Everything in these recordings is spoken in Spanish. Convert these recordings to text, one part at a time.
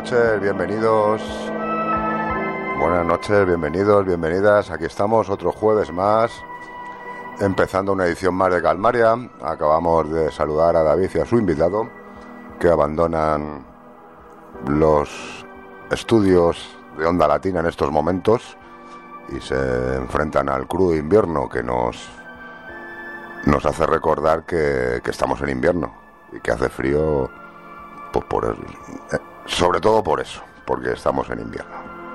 noches, bienvenidos. Buenas noches, bienvenidos, bienvenidas. Aquí estamos otro jueves más, empezando una edición más de Calmaria. Acabamos de saludar a David y a su invitado, que abandonan los estudios de Onda Latina en estos momentos y se enfrentan al crudo invierno que nos hace recordar que estamos en invierno y que hace frío, pues sobre todo por eso, porque estamos en invierno.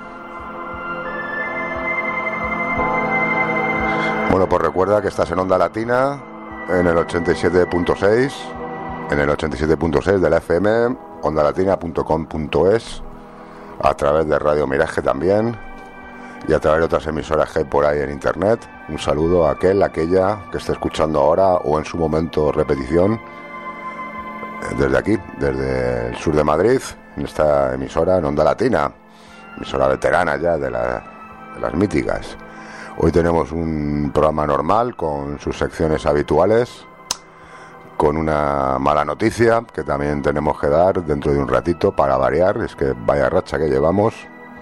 Bueno, pues recuerda que estás en Onda Latina, en el 87.6, en el 87.6 de la FM, ondalatina.com.es, a través de Radio Miraje también, y a través de otras emisoras que hay por ahí en internet. Un saludo a aquella que esté escuchando ahora o en su momento repetición, desde aquí, desde el sur de Madrid, en esta emisora, en Onda Latina, emisora veterana ya de las míticas. Hoy tenemos un programa normal con sus secciones habituales, con una mala noticia que también tenemos que dar dentro de un ratito para variar. Es que vaya racha que llevamos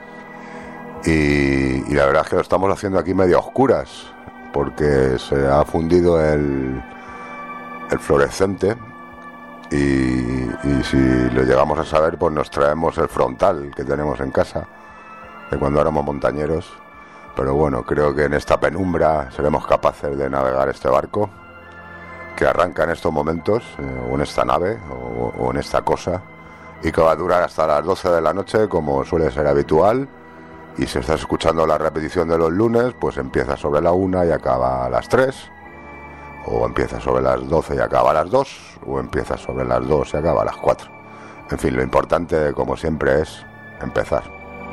y la verdad es que lo estamos haciendo aquí medio a oscuras, porque se ha fundido el fluorescente y si lo llegamos a saber, pues nos traemos el frontal que tenemos en casa de cuando éramos montañeros. Pero bueno, creo que en esta penumbra seremos capaces de navegar este barco que arranca en estos momentos, o en esta nave, o en esta cosa, y que va a durar hasta las 12 de la noche, como suele ser habitual. Y si estás escuchando la repetición de los lunes, pues empieza sobre la 1 y acaba a las 3, o empieza sobre las 12 y acaba a las 2, o empieza sobre las 2 y acaba a las 4. En fin, lo importante, como siempre, es empezar.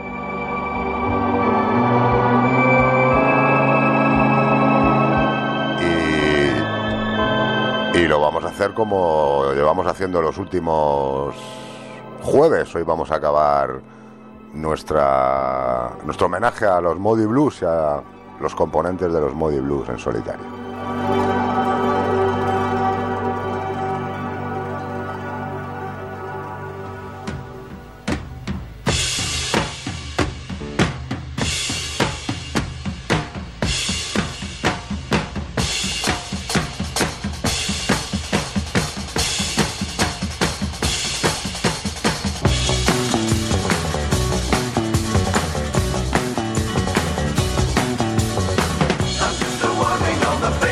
Y lo vamos a hacer como llevamos haciendo los últimos jueves. Hoy vamos a acabar nuestro homenaje a los Moody Blues y a los componentes de los Moody Blues en solitario. On the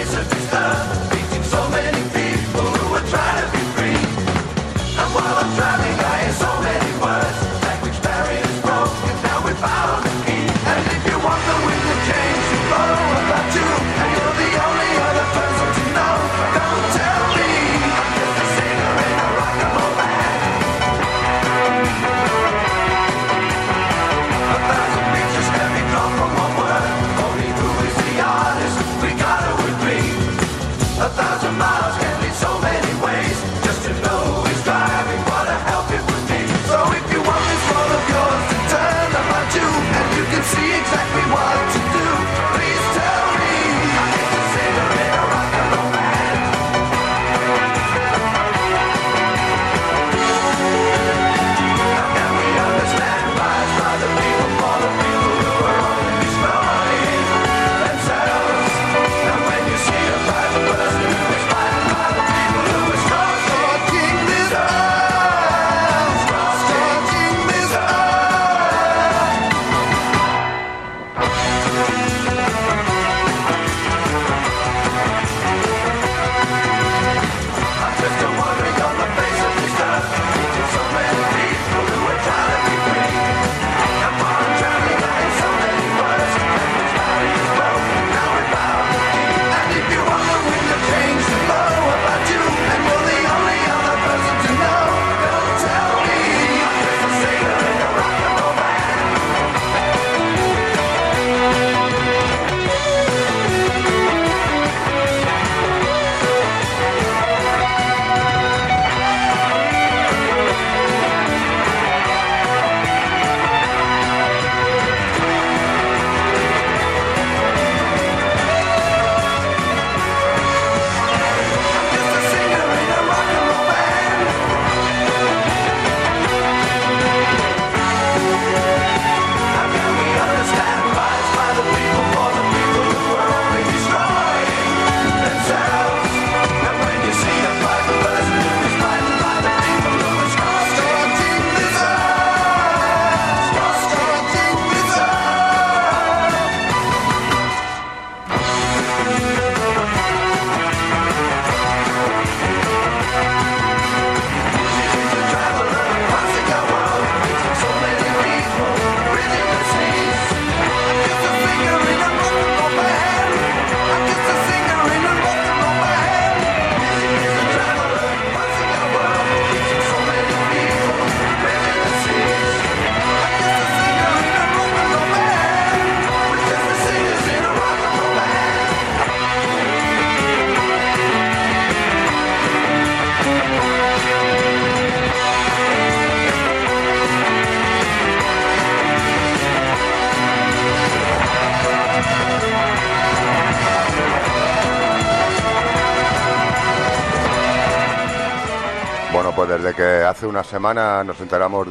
desde que hace una semana nos enteramos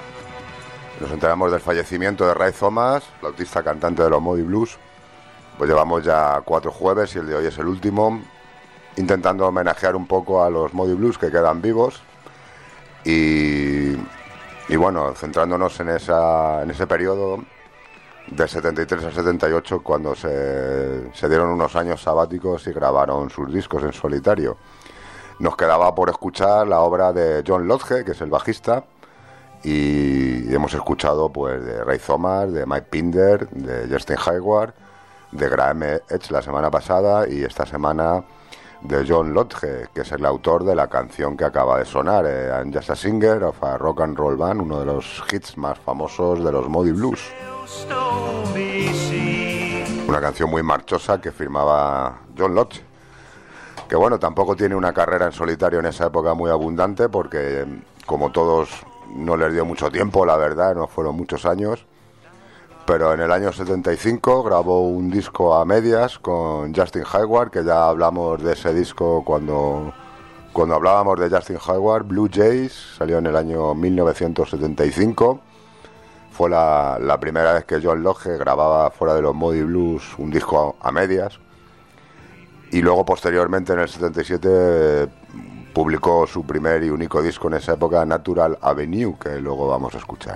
del fallecimiento de Ray Thomas, flautista cantante de los Moody Blues, pues llevamos ya 4 jueves y el de hoy es el último, intentando homenajear un poco a los Moody Blues que quedan vivos y bueno, centrándonos en ese periodo del 73 al 78, cuando se dieron unos años sabáticos y grabaron sus discos en solitario. Nos quedaba por escuchar la obra de John Lodge, que es el bajista, y hemos escuchado pues de Ray Thomas, de Mike Pinder, de Justin Hayward, de Graham Edge la semana pasada, y esta semana de John Lodge, que es el autor de la canción que acaba de sonar, I'm Just a Singer of a Rock and Roll Band, uno de los hits más famosos de los Moody Blues. Una canción muy marchosa que firmaba John Lodge, que bueno, tampoco tiene una carrera en solitario en esa época muy abundante, porque como todos no les dio mucho tiempo, la verdad, no fueron muchos años, pero en el año 75 grabó un disco a medias con Justin Hayward, que ya hablamos de ese disco cuando hablábamos de Justin Hayward. Blue Jays salió en el año 1975. Fue la primera vez que John Lodge grababa fuera de los Moody Blues un disco a medias. Y luego posteriormente en el 77 publicó su primer y único disco en esa época, Natural Avenue, que luego vamos a escuchar.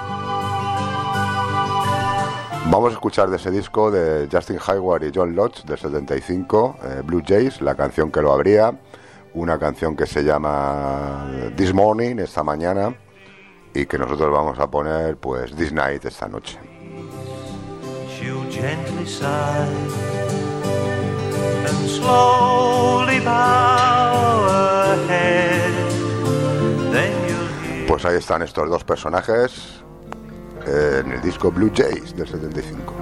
Vamos a escuchar de ese disco de Justin Hayward y John Lodge del 75, Blue Jays, la canción que lo abría, una canción que se llama This Morning, esta mañana, y que nosotros vamos a poner pues This Night, esta noche. She'll gently sigh and slowly bow her head. Then you'll hear... Pues ahí están estos dos personajes en el disco Blue Jays del 75.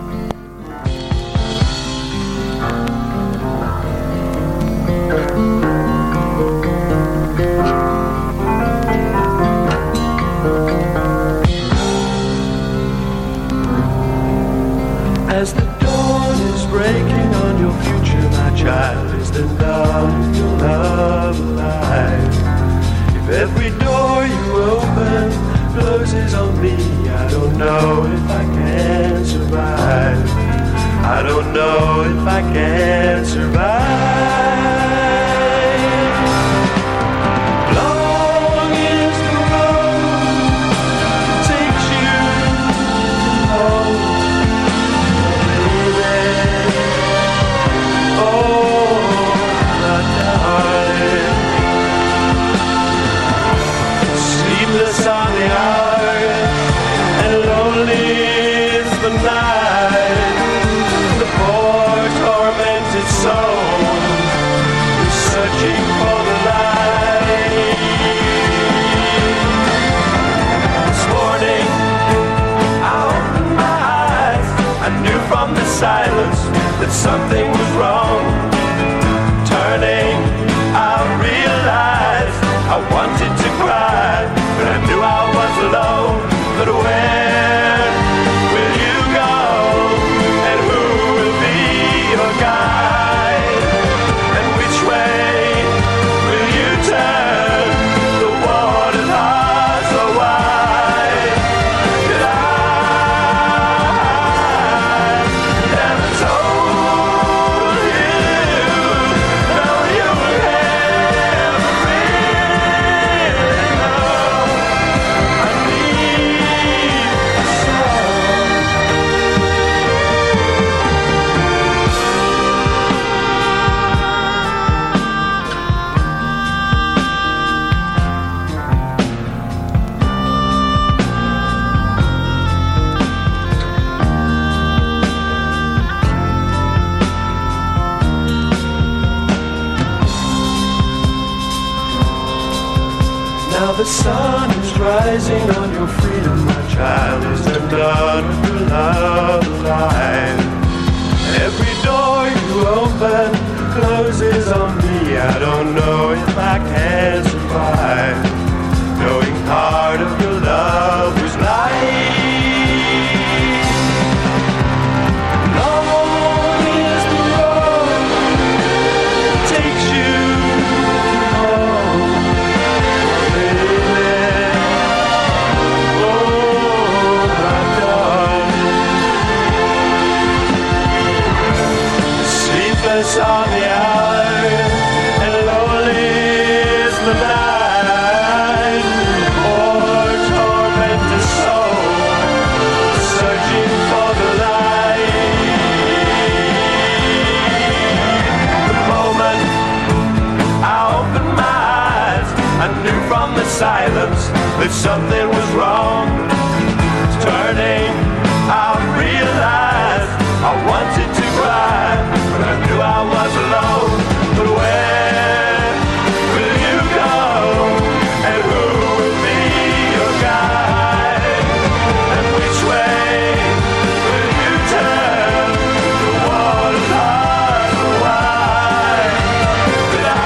As the dawn is breaking on your future, my child, is the love of your love alive? If every door you open closes on me, I don't know if I can survive. I don't know if I can survive. Long is the road that takes you home. Sleepless are the hours and lonely is the night. The poor tormented soul is searching for the light. This morning I opened my eyes. I knew from the silence that something was wrong. Turning, I realized I wanted to cry, but I knew I was alone. But where will you go, and who will be your guide? And which way will you turn? The waters are so wide that I never told you. No, you will never really know. I need now the sun is rising on your freedom, my child. Is there none of your love alive? Every door you open closes on me. I don't know if I can survive, knowing part of your love was light. Long is the road that takes you home. careless are the hours, and lonely is the night. Poor tormented soul, searching for the light. The moment I opened my eyes, I knew from the silence that something was wrong. Turning, I realized I wanted to cry, but I knew I was alone. But where will you go, and who will be your guide? And which way will you turn? The water's hard and wide, but I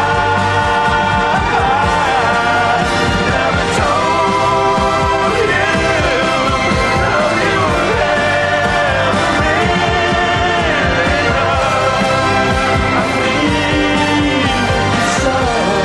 never told you. No, you will never really know. I feel so.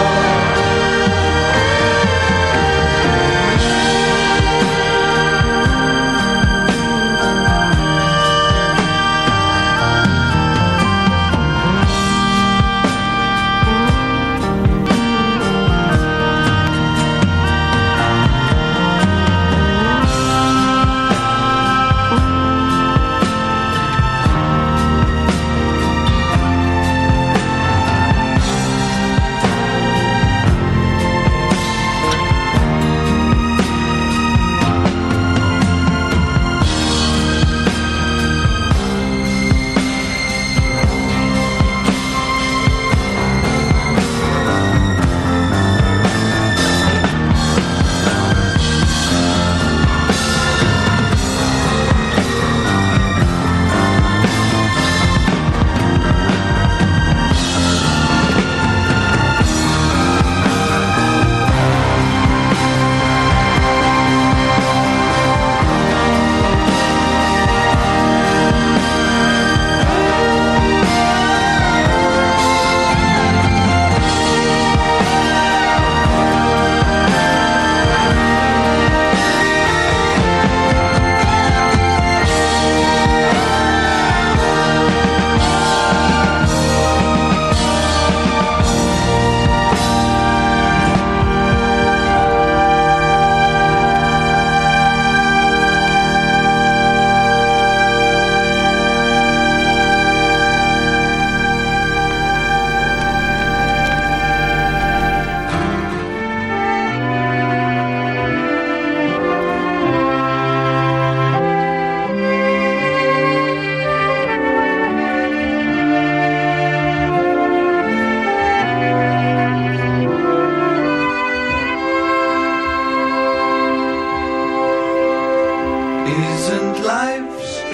Isn't life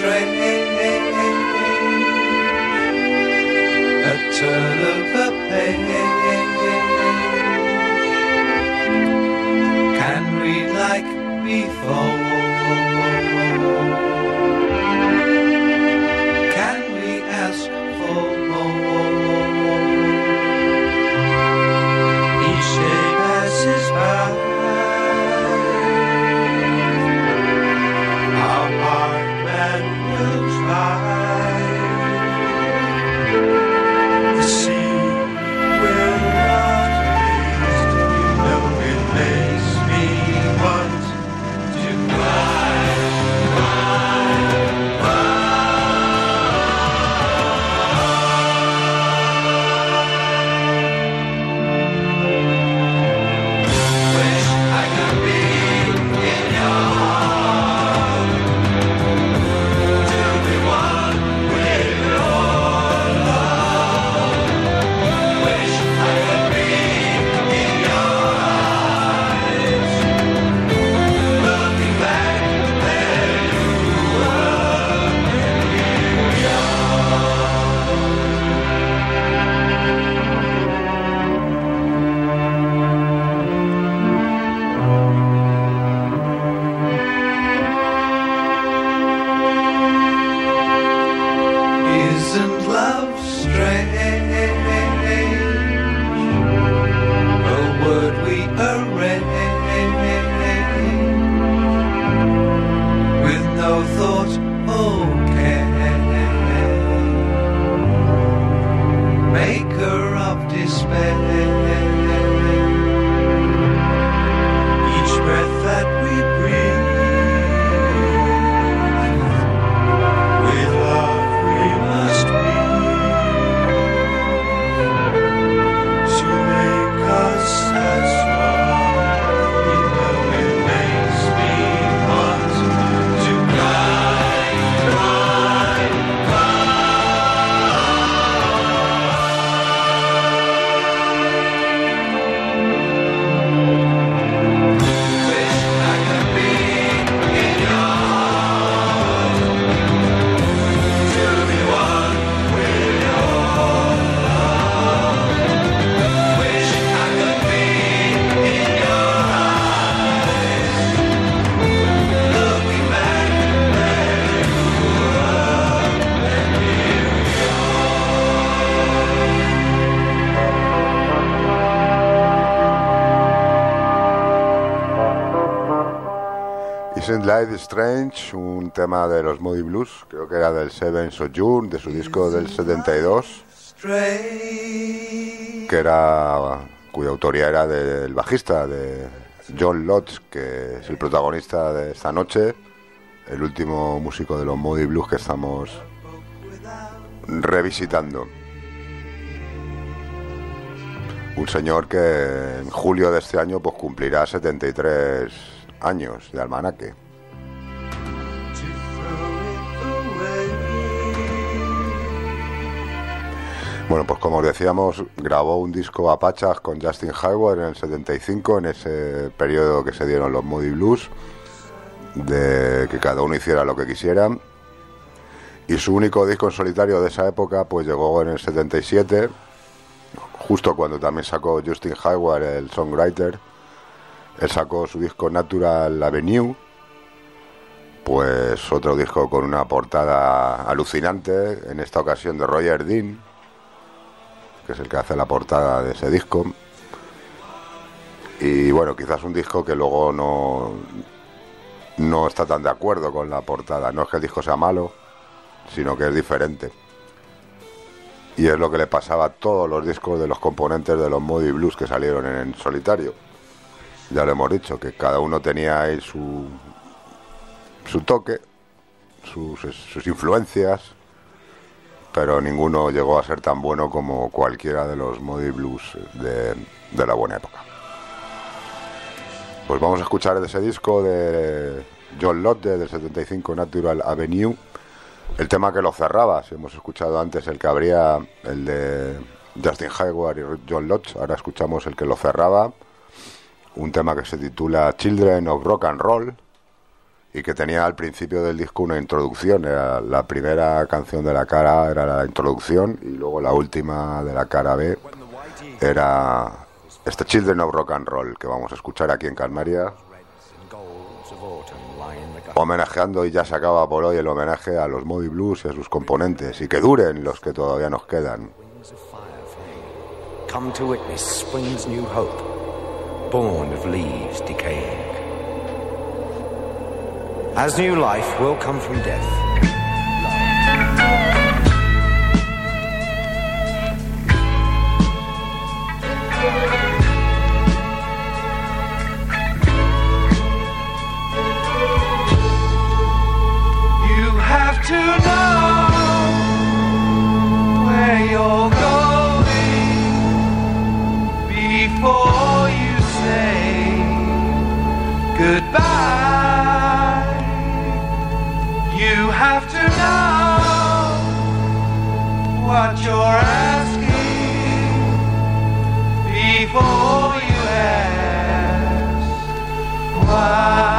strange? A turn of a page. Can read like before. Can we ask for more? Each day passes by. Our heart man will try. The sea will not taste. You know it makes me want to Life is Strange, un tema de los Moody Blues, creo que era del Seven Sojourn, de su disco del 72, cuya autoría era del bajista, de John Lodge, que es el protagonista de esta noche, el último músico de los Moody Blues que estamos revisitando. Un señor que en julio de este año pues cumplirá 73 años de almanaque. Bueno, pues como os decíamos, grabó un disco a pachas con Justin Hayward en el 75, en ese periodo que se dieron los Moody Blues, de que cada uno hiciera lo que quisiera. Y su único disco en solitario de esa época pues llegó en el 77, justo cuando también sacó Justin Hayward, el songwriter. Él sacó su disco Natural Avenue, pues otro disco con una portada alucinante, en esta ocasión de Roger Dean, que es el que hace la portada de ese disco. Y bueno, quizás un disco que luego no está tan de acuerdo con la portada. No es que el disco sea malo, sino que es diferente. Y es lo que le pasaba a todos los discos de los componentes de los Moody Blues que salieron en solitario. Ya lo hemos dicho, que cada uno tenía ahí su toque, sus influencias, pero ninguno llegó a ser tan bueno como cualquiera de los Moody Blues de la buena época. Pues vamos a escuchar de ese disco de John Lodge del 75, Natural Avenue, el tema que lo cerraba. Si hemos escuchado antes el que abría, el de Justin Hayward y John Lodge, ahora escuchamos el que lo cerraba, un tema que se titula Children of Rock and Roll, y que tenía al principio del disco una introducción. Era la primera canción de la cara A, era la introducción, y luego la última de la cara B era este Children of Rock and Roll, que vamos a escuchar aquí en Calmaria, homenajeando, y ya se acaba por hoy el homenaje a los Moody Blues y a sus componentes, y que duren los que todavía nos quedan. Come to witness spring's new hope, born of leaves decaying. As new life will come from death. You have to know where you're going before you say goodbye. You have to know what you're asking before you ask why.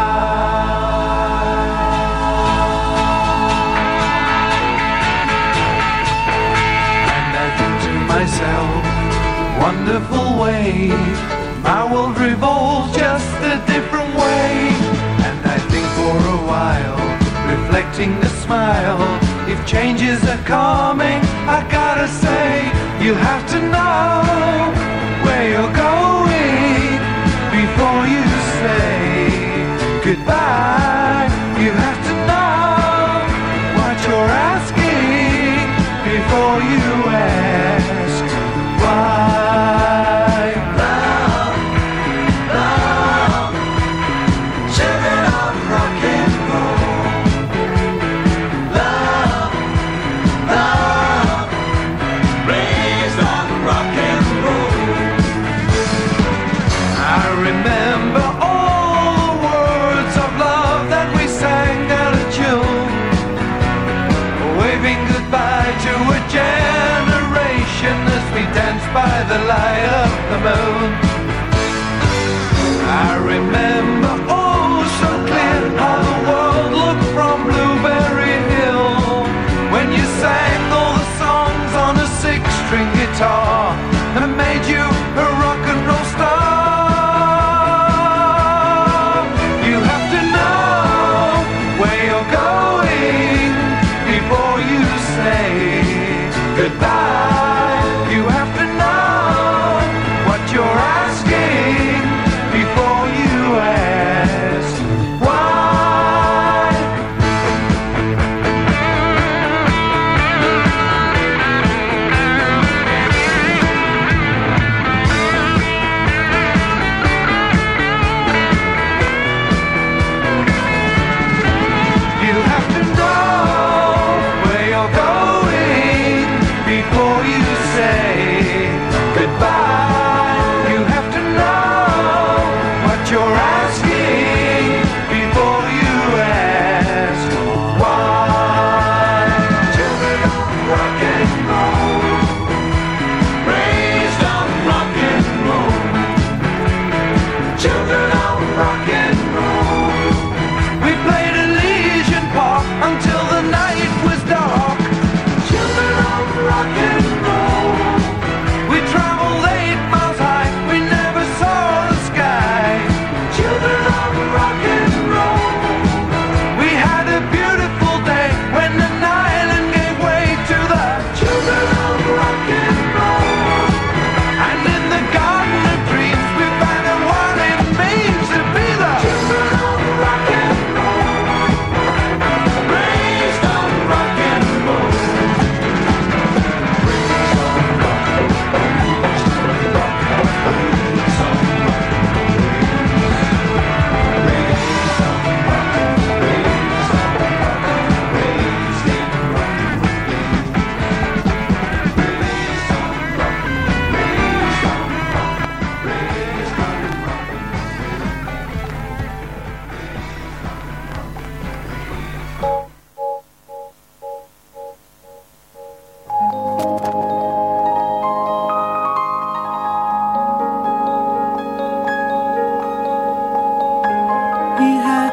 And I think to myself, wonderful way, my world revolves just a different way. And I think for a while, reflecting the smile, if changes are coming, I gotta say, you have to know where you're going before you say goodbye. You have to know what you're asking before you ask why. Love, love, children of rock and roll. Love, love, raised on rock and roll. I remember all the words of love that we sang out of tune, waving goodbye to a generation as we danced by the light of the moon. I remember oh so clear how the world looked from Blueberry Hill when you sang all the songs on a six-string guitar and made you a rock and roll star. You have to know where you're going before you say goodbye. You have to know what you're asking before you ask why.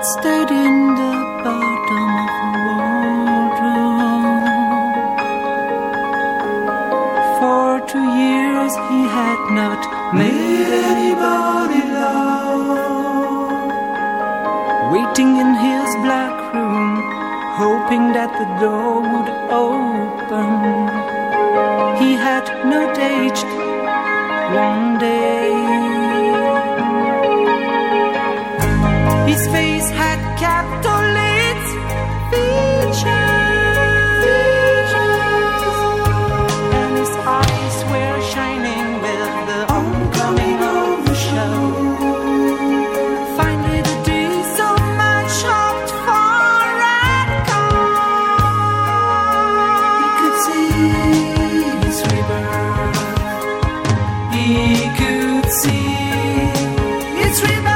stayed in the bottom of the wardrobe. For 2 years he had not made anybody love. Waiting in his black room, hoping that the door would open. He had not aged one day. His face had kept all its features, and his eyes were shining with the homecoming of the show. Finally the day so much hoped for had come. He could see his rebirth. He could see its rebirth.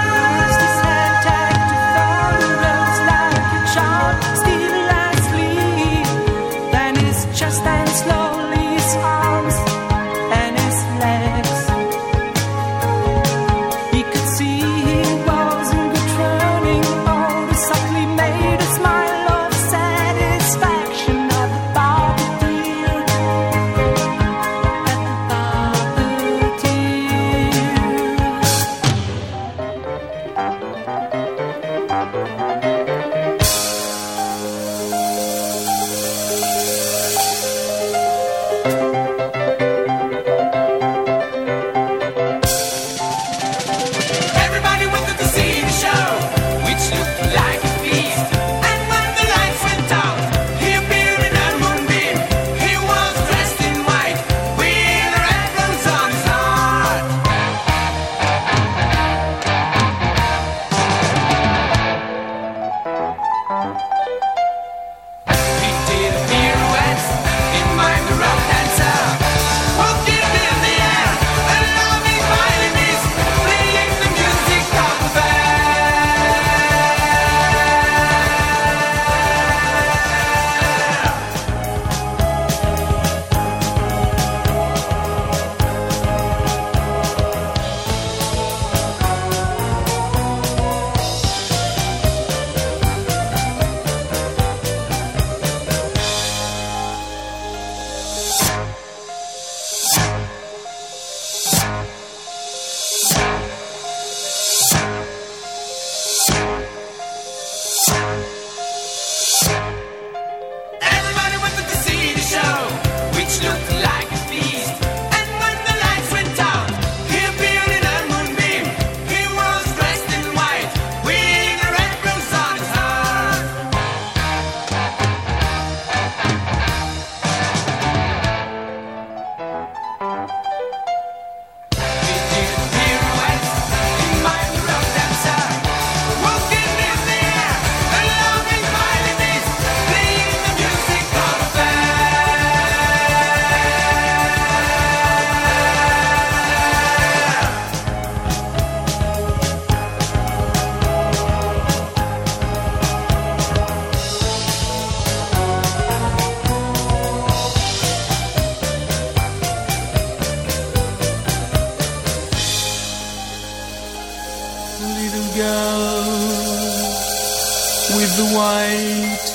With the white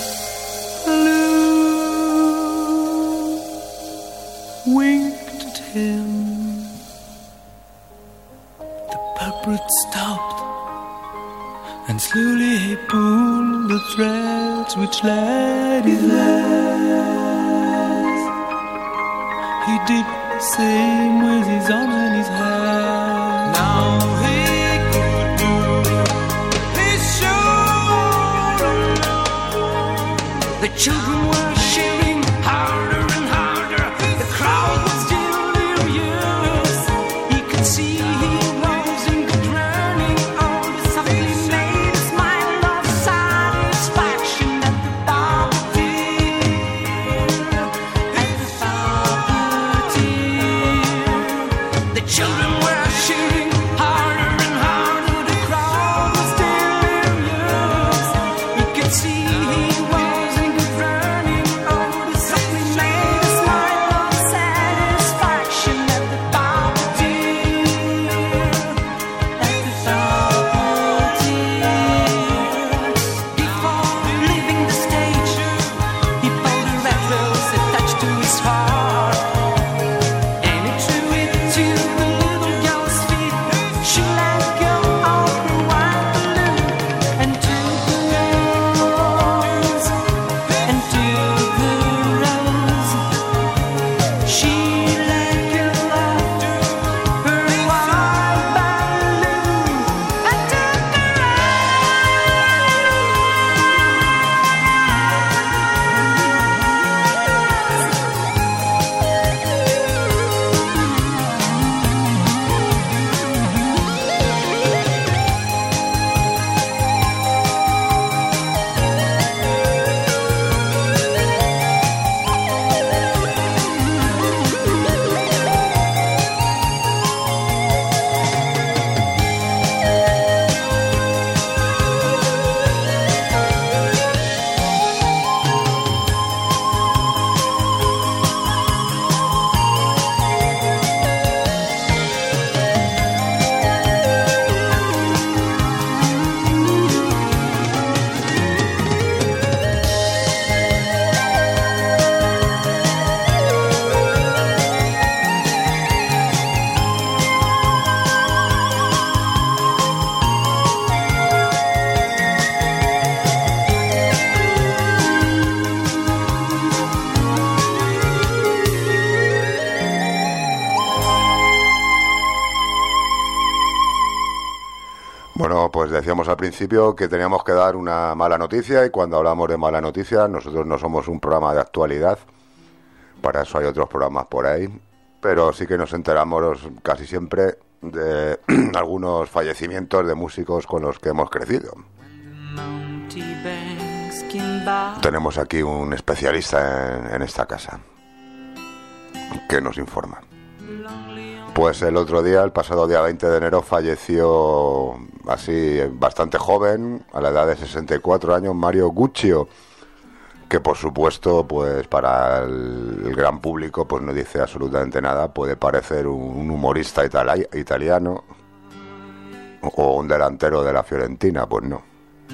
balloon winked at him. The puppet stopped, and slowly he pulled the threads which led his legs. He did the same with his arm and his hand. Now he could do his show alone. The children were cheering harder and harder. The crowd was delirious. He could see he was in good running. Oh, the softly made a smile of satisfaction at the puppeteer. At the puppeteer. The children were cheering harder and harder. The crowd was delirious. He could see he was in good running. pues decíamos al principio que teníamos que dar una mala noticia, y cuando hablamos de mala noticia, nosotros no somos un programa de actualidad, para eso hay otros programas por ahí, pero sí que nos enteramos casi siempre de algunos fallecimientos de músicos con los que hemos crecido. Tenemos aquí un especialista en esta casa que nos informa. Pues el otro día, el pasado día 20 de enero, falleció así bastante joven, a la edad de 64 años, Mario Guccio, que por supuesto, pues para el gran público, pues no dice absolutamente nada. Puede parecer un humorista italiano o un delantero de la Fiorentina, pues no.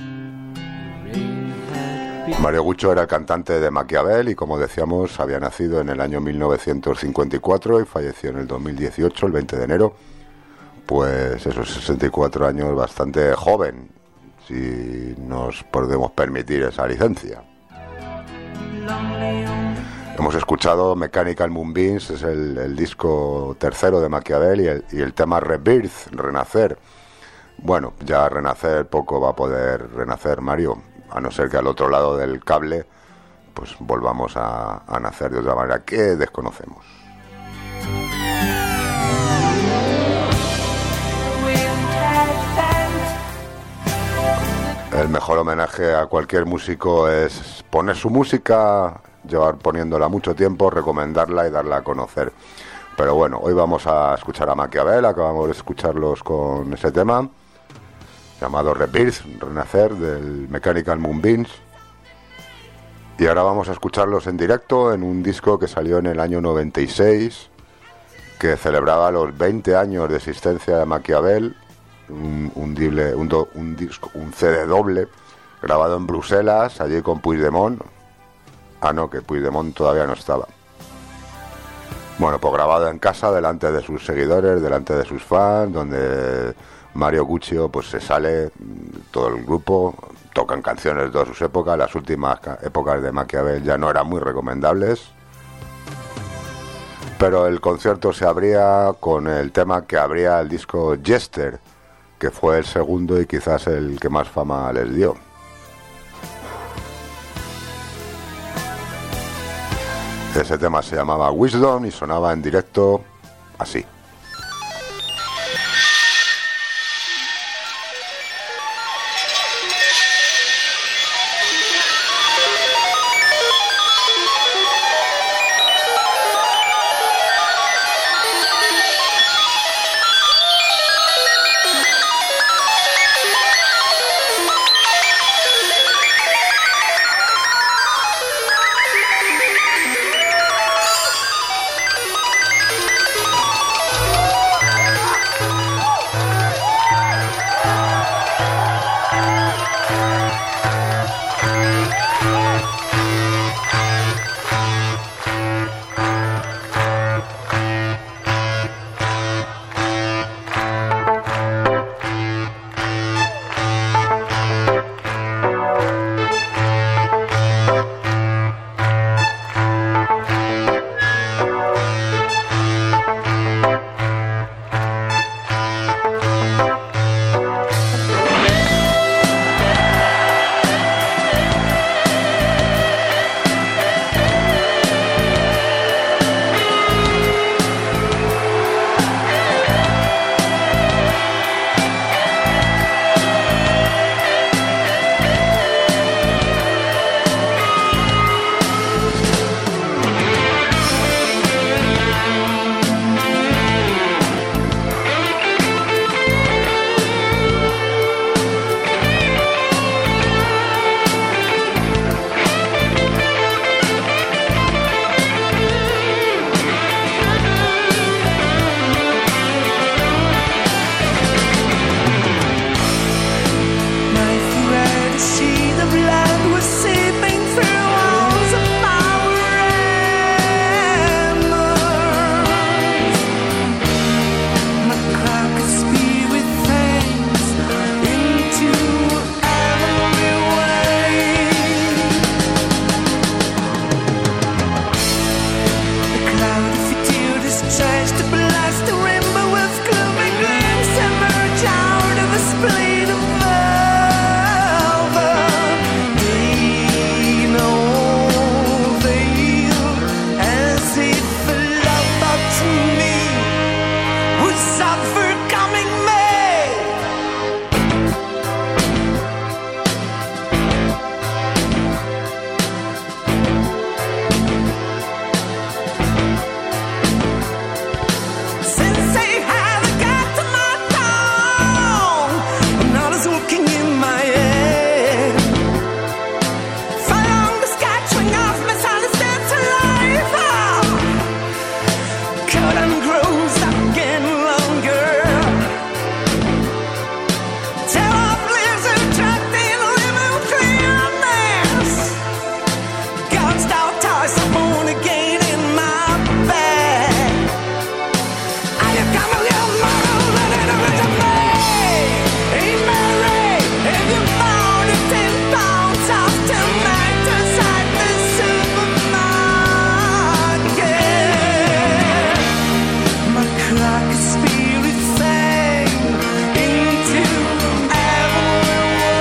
Mario Guccio era el cantante de Maquiavel y, como decíamos, había nacido en el año 1954 y falleció en el 2018, el 20 de enero. Pues esos 64 años, bastante joven, si nos podemos permitir esa licencia. Hemos escuchado Mechanical Moonbeams, es el disco tercero de Maquiavel, y el tema Rebirth, Renacer. Bueno, ya renacer poco va a poder renacer Mario, a no ser que al otro lado del cable pues volvamos a nacer de otra manera que desconocemos. El mejor homenaje a cualquier músico es poner su música, llevar poniéndola mucho tiempo, recomendarla y darla a conocer. Pero bueno, hoy vamos a escuchar a Maquiavel, acabamos de escucharlos con ese tema llamado Rebirth, Renacer, del Mechanical Moonbeams. Y ahora vamos a escucharlos en directo en un disco que salió en el año 96, que celebraba los 20 años de existencia de Maquiavel, un CD doble, grabado en Bruselas, allí con Puigdemont. Ah, no, que Puigdemont todavía no estaba. Bueno, pues grabado en casa, delante de sus seguidores, delante de sus fans, donde Mario Guccio pues se sale, todo el grupo, tocan canciones de todas sus épocas. Las últimas épocas de Maquiavel ya no eran muy recomendables, pero el concierto se abría con el tema que abría el disco Jester, que fue el segundo y quizás el que más fama les dio. Ese tema se llamaba Wisdom y sonaba en directo así. curtain grows again longer. Tell our blizzard trapped in living clearness. God's daughters are born again in my bed. Are you coming, little mother, let it visit me? Hey Mary, if you found it 10 pounds of tonight inside the supermarket. My crack spirit sang into every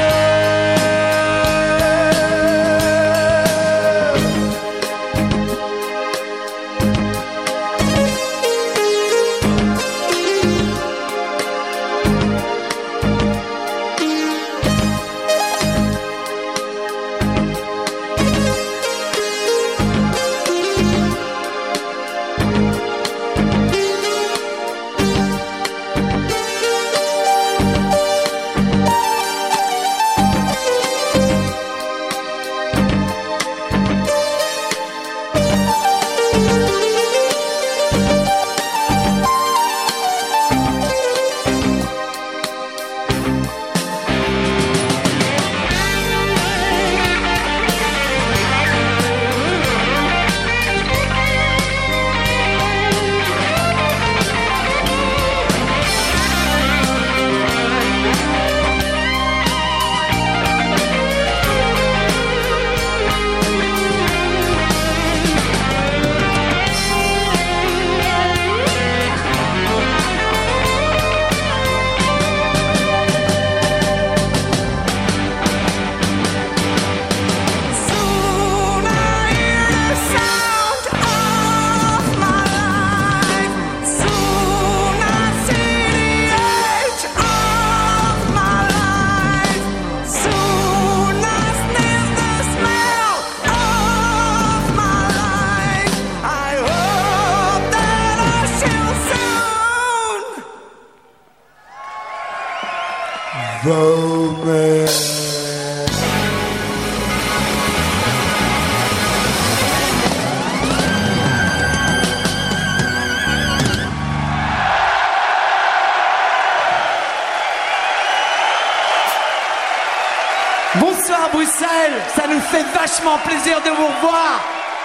Bonsoir Bruxelles, ça nous fait vachement plaisir de vous revoir.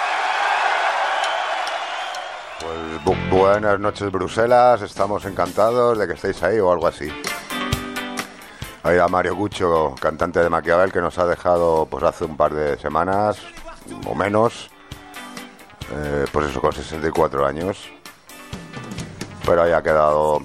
Pues buenas noches Bruselas, estamos encantados de que estéis ahí o algo así. Ahí a Mario Guccio, cantante de Maquiavel, que nos ha dejado pues hace un par de semanas o menos, pues eso, con 64 años. Pero haya quedado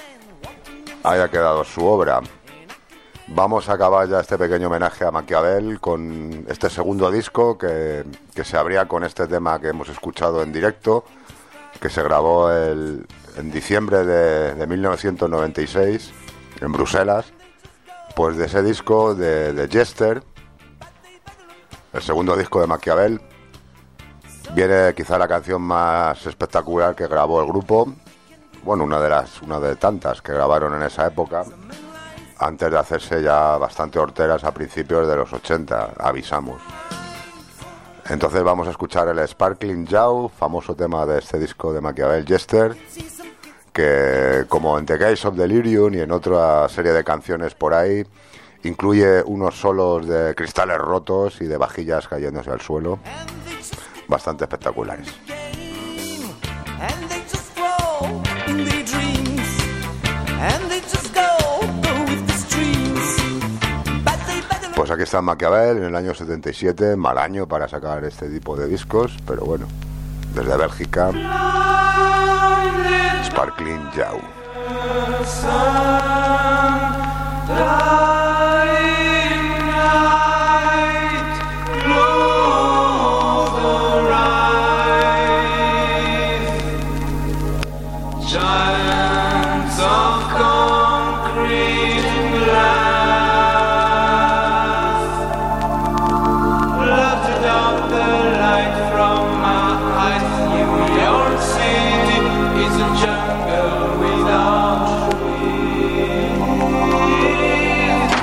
su obra. Vamos a acabar ya este pequeño homenaje a Maquiavel con este segundo disco que se abría con este tema que hemos escuchado en directo, que se grabó en diciembre de 1996 en Bruselas. Pues de ese disco de Jester, el segundo disco de Maquiavel, viene quizá la canción más espectacular que grabó el grupo. Bueno, una de tantas que grabaron en esa época, antes de hacerse ya bastante horteras a principios de los 80, avisamos. Entonces vamos a escuchar el Sparkling Jaw, famoso tema de este disco de Maquiavel, Jester, que como en The Gates of Delirium y en otra serie de canciones por ahí, incluye unos solos de cristales rotos y de vajillas cayéndose al suelo, bastante espectaculares. Pues aquí está Maquiavel en el año 77, mal año para sacar este tipo de discos, pero bueno, desde Bélgica, Sparkling Jaw. Jungle without trees.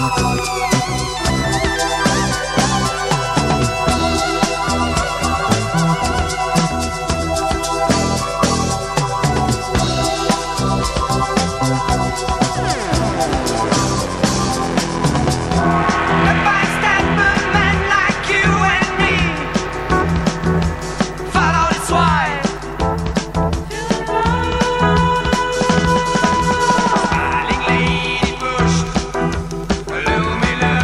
Smiling lady pushed, illuminated.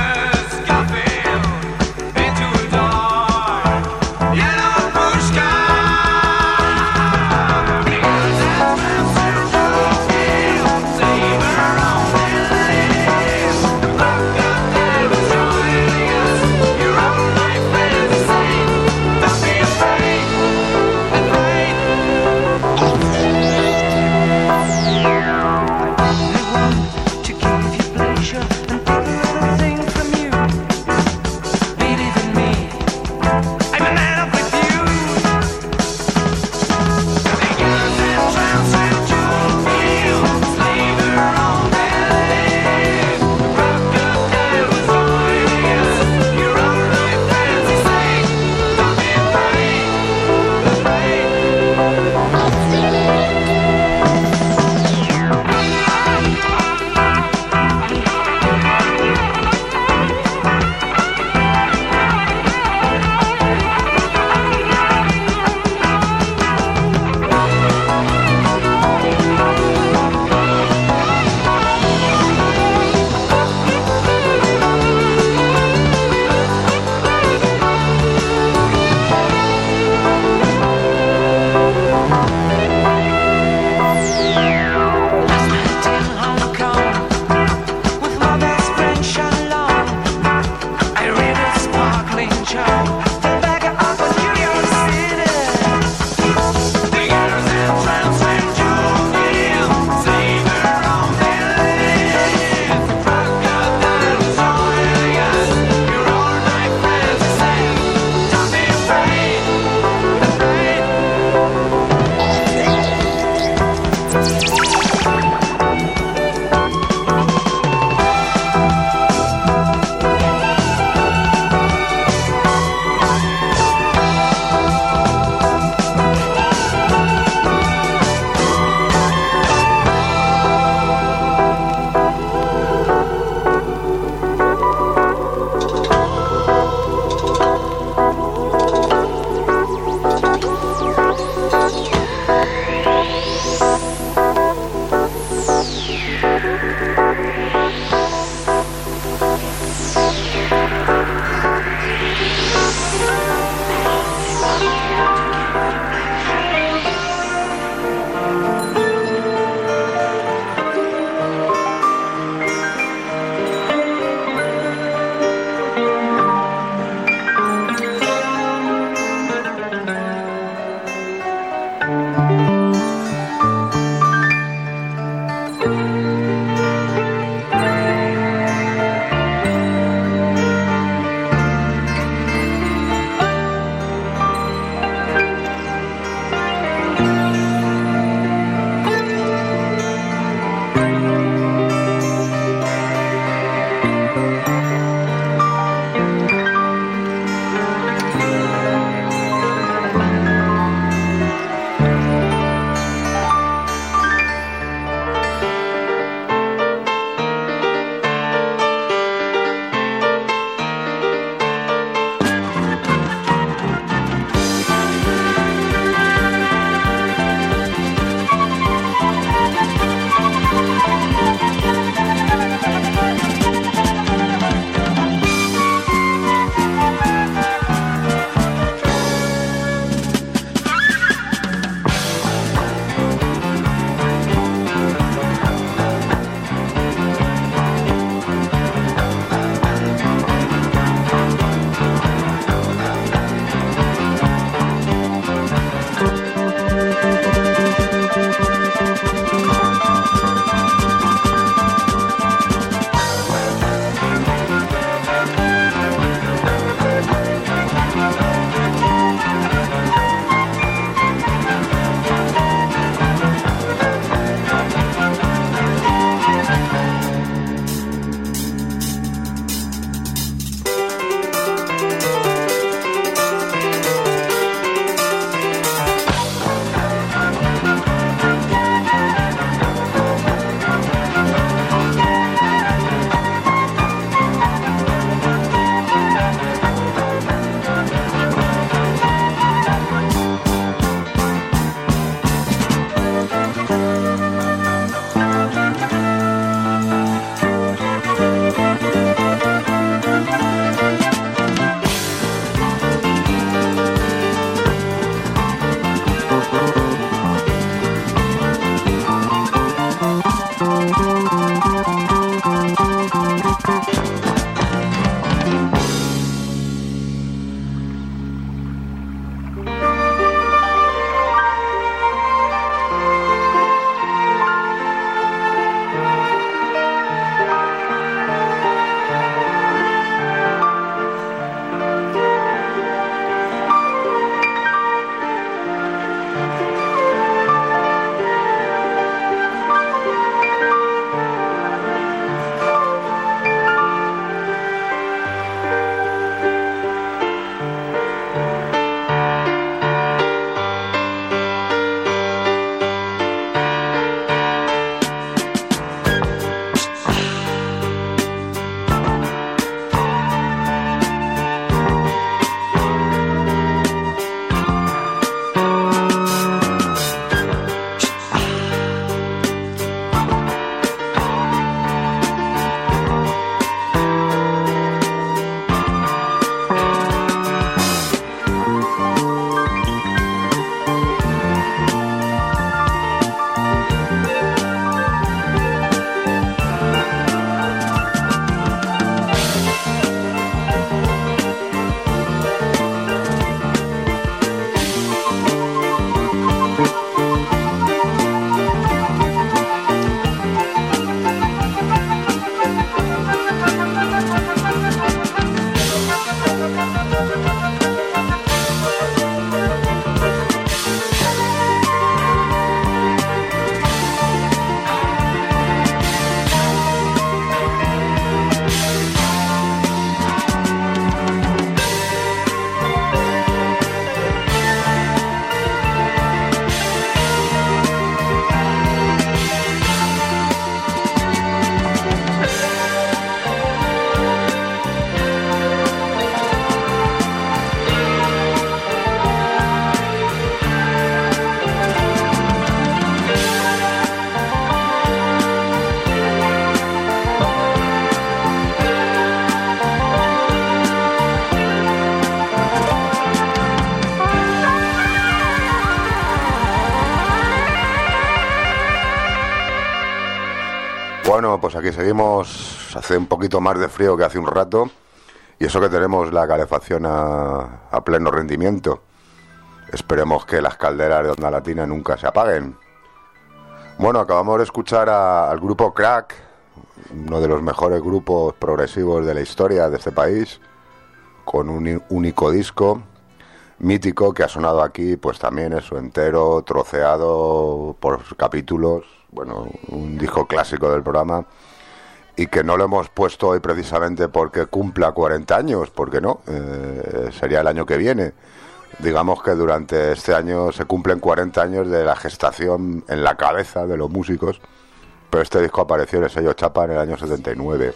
aquí seguimos. Hace un poquito más de frío que hace un rato. Y eso que tenemos la calefacción a pleno rendimiento. Esperemos que las calderas de Onda Latina nunca se apaguen. Bueno, acabamos de escuchar al grupo Crack, uno de los mejores grupos progresivos de la historia de este país, con un único disco mítico que ha sonado aquí, pues también eso, entero, troceado por capítulos. Bueno, un disco clásico del programa, y que no lo hemos puesto hoy precisamente porque cumpla 40 años, porque no, sería el año que viene. Digamos que durante este año se cumplen 40 años de la gestación en la cabeza de los músicos, pero este disco apareció en el sello Chapa en el año 79.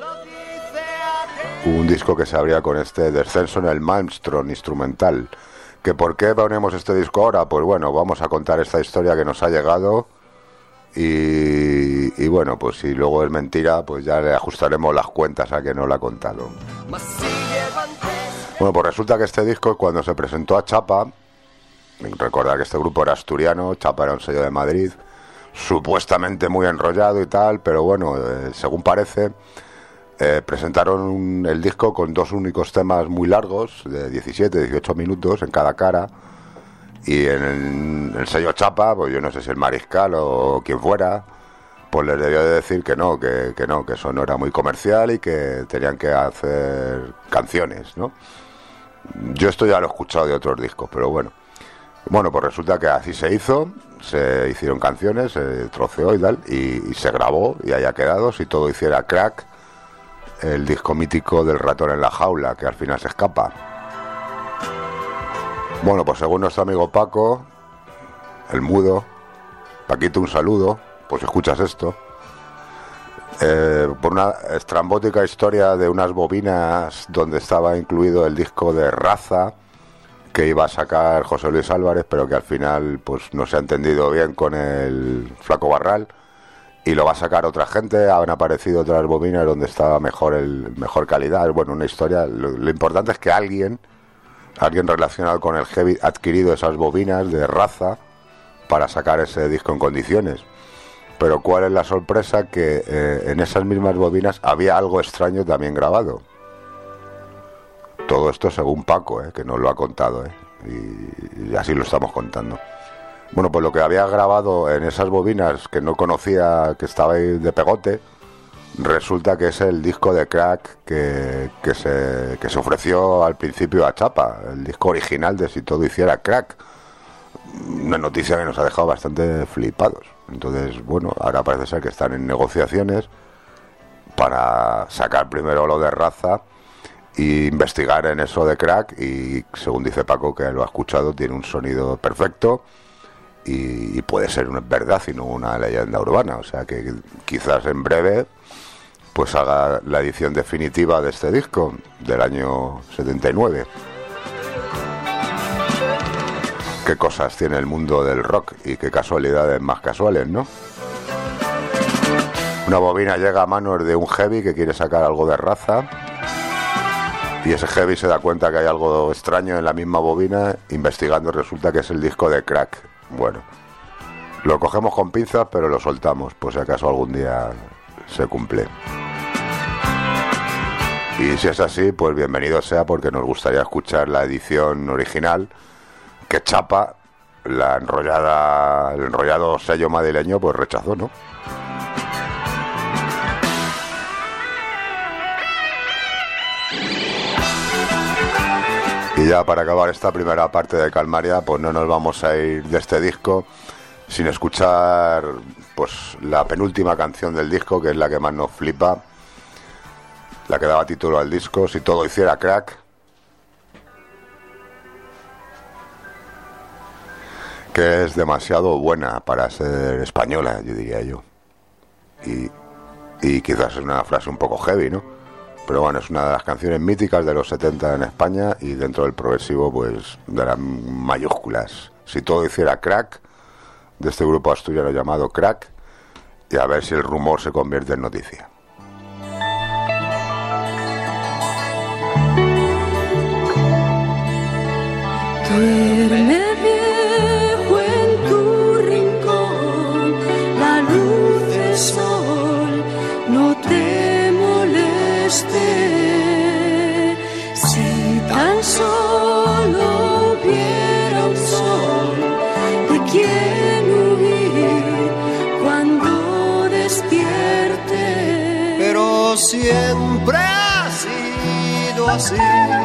Un disco que se abría con este descenso en el Malmström instrumental. ¿Que por qué ponemos este disco ahora? Pues bueno, vamos a contar esta historia que nos ha llegado y bueno, pues si luego es mentira, pues ya le ajustaremos las cuentas a quien nos la ha contado. Bueno, pues resulta que este disco, cuando se presentó a Chapa, recordad que este grupo era asturiano, Chapa era un sello de Madrid, supuestamente muy enrollado y tal, pero bueno, según parece, presentaron el disco con dos únicos temas muy largos, de 17, 18 minutos en cada cara, y en el sello Chapa, pues yo no sé si el Mariscal o quien fuera, pues les debió de decir que no, que eso no era muy comercial y que tenían que hacer canciones, ¿no? Yo esto ya lo he escuchado de otros discos, pero bueno, pues resulta que así se hizo, se hicieron canciones, se troceó y tal, y se grabó, y haya quedado, si todo hiciera Crack, el disco mítico del ratón en la jaula, que al final se escapa. Bueno, pues según nuestro amigo Paco, el mudo, Paquito, un saludo, pues escuchas esto, por una estrambótica historia de unas bobinas donde estaba incluido el disco de Raza que iba a sacar José Luis Álvarez, pero que al final pues no se ha entendido bien con el Flaco Barral, y lo va a sacar otra gente. Han aparecido otras bobinas donde estaba mejor calidad. Bueno, una historia. Lo importante es que alguien relacionado con el heavy ha adquirido esas bobinas de Raza para sacar ese disco en condiciones. Pero ¿cuál es la sorpresa? Que en esas mismas bobinas había algo extraño también grabado. Todo esto según Paco, que nos lo ha contado, y así lo estamos contando. Bueno, pues lo que había grabado en esas bobinas, que no conocía, que estaba ahí de pegote, resulta que es el disco de Crack que se ofreció al principio a Chapa, el disco original de Si todo hiciera Crack. Una noticia que nos ha dejado bastante flipados. Entonces, bueno, ahora parece ser que están en negociaciones para sacar primero lo de Raza e investigar en eso de Crack, y según dice Paco, que lo ha escuchado, tiene un sonido perfecto y puede ser una verdad y no una leyenda urbana. O sea que quizás en breve pues haga la edición definitiva de este disco del año 79. Qué cosas tiene el mundo del rock y qué casualidades más casuales, ¿no? Una bobina llega a manos de un heavy que quiere sacar algo de Raza, y ese heavy se da cuenta que hay algo extraño en la misma bobina. Investigando resulta que es el disco de Crack. Bueno, lo cogemos con pinzas, pero lo soltamos, por si acaso algún día se cumple. Y si es así, pues bienvenido sea, porque nos gustaría escuchar la edición original que Chapa, el enrollado sello madrileño, pues rechazó, ¿no? Y ya para acabar esta primera parte de Calmaria, pues no nos vamos a ir de este disco sin escuchar pues la penúltima canción del disco, que es la que más nos flipa, la que daba título al disco, Si todo hiciera Crack, que es demasiado buena para ser española, yo diría yo. Y quizás es una frase un poco heavy, ¿no? Pero bueno, es una de las canciones míticas de los 70 en España, y dentro del progresivo pues de las mayúsculas. Si todo hiciera Crack, de este grupo asturiano llamado Crack, y a ver si el rumor se convierte en noticia. Duerme viejo en tu rincón, la luz del sol no siempre ha sido así.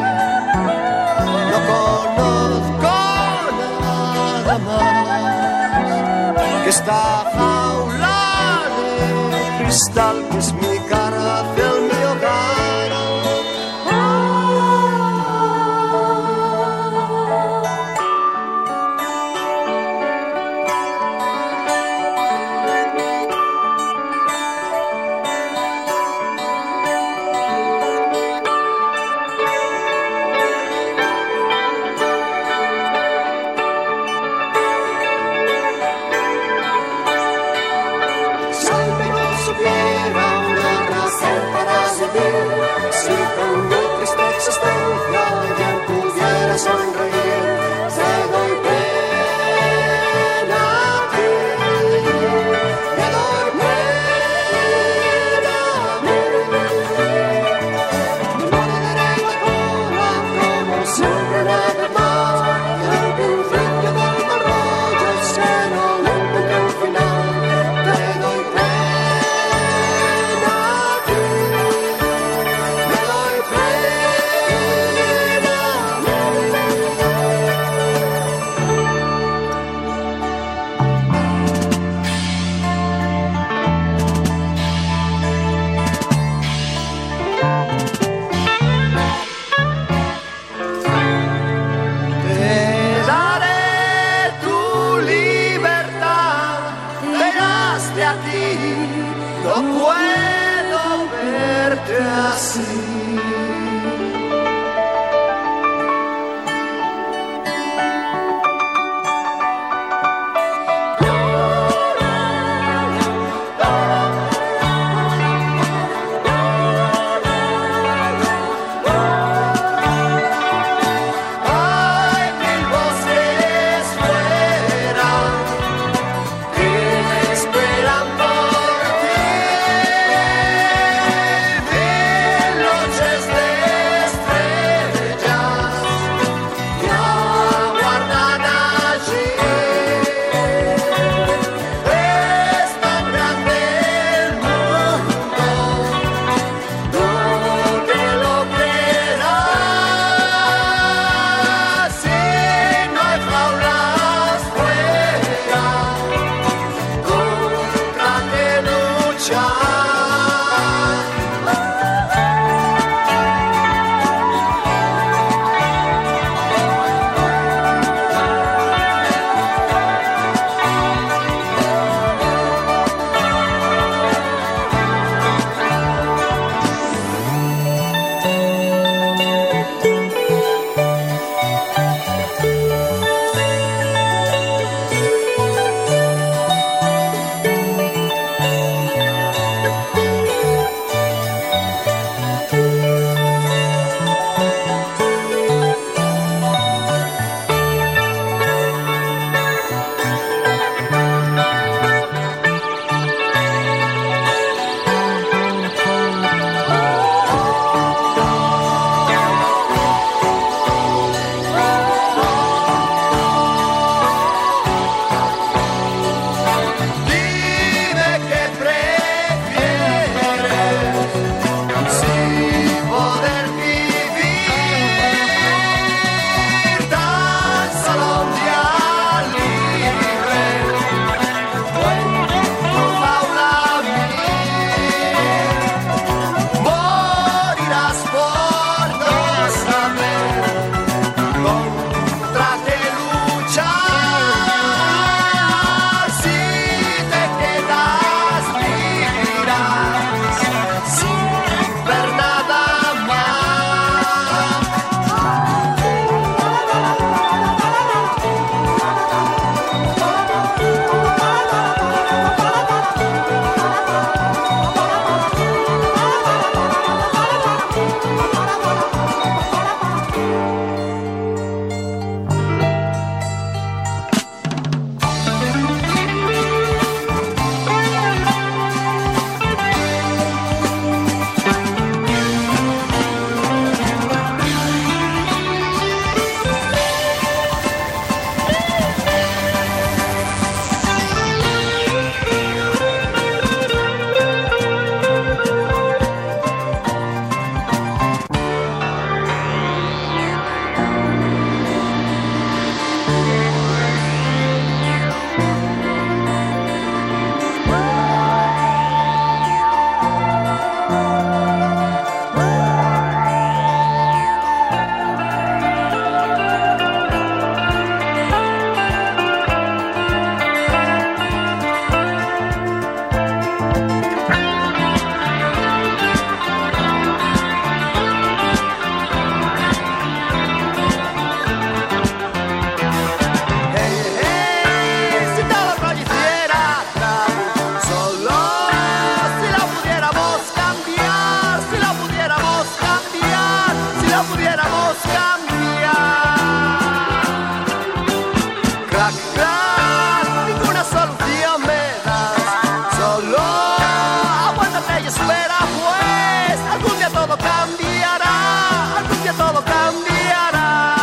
No conozco nada más que esta jaula de cristal que es mi cárcel, mi hogar. Si al menos hubiera una podemos cambiar. Crack, crack, ninguna solución me das. Solo aguántate y espera, pues algún día todo cambiará, algún día todo cambiará.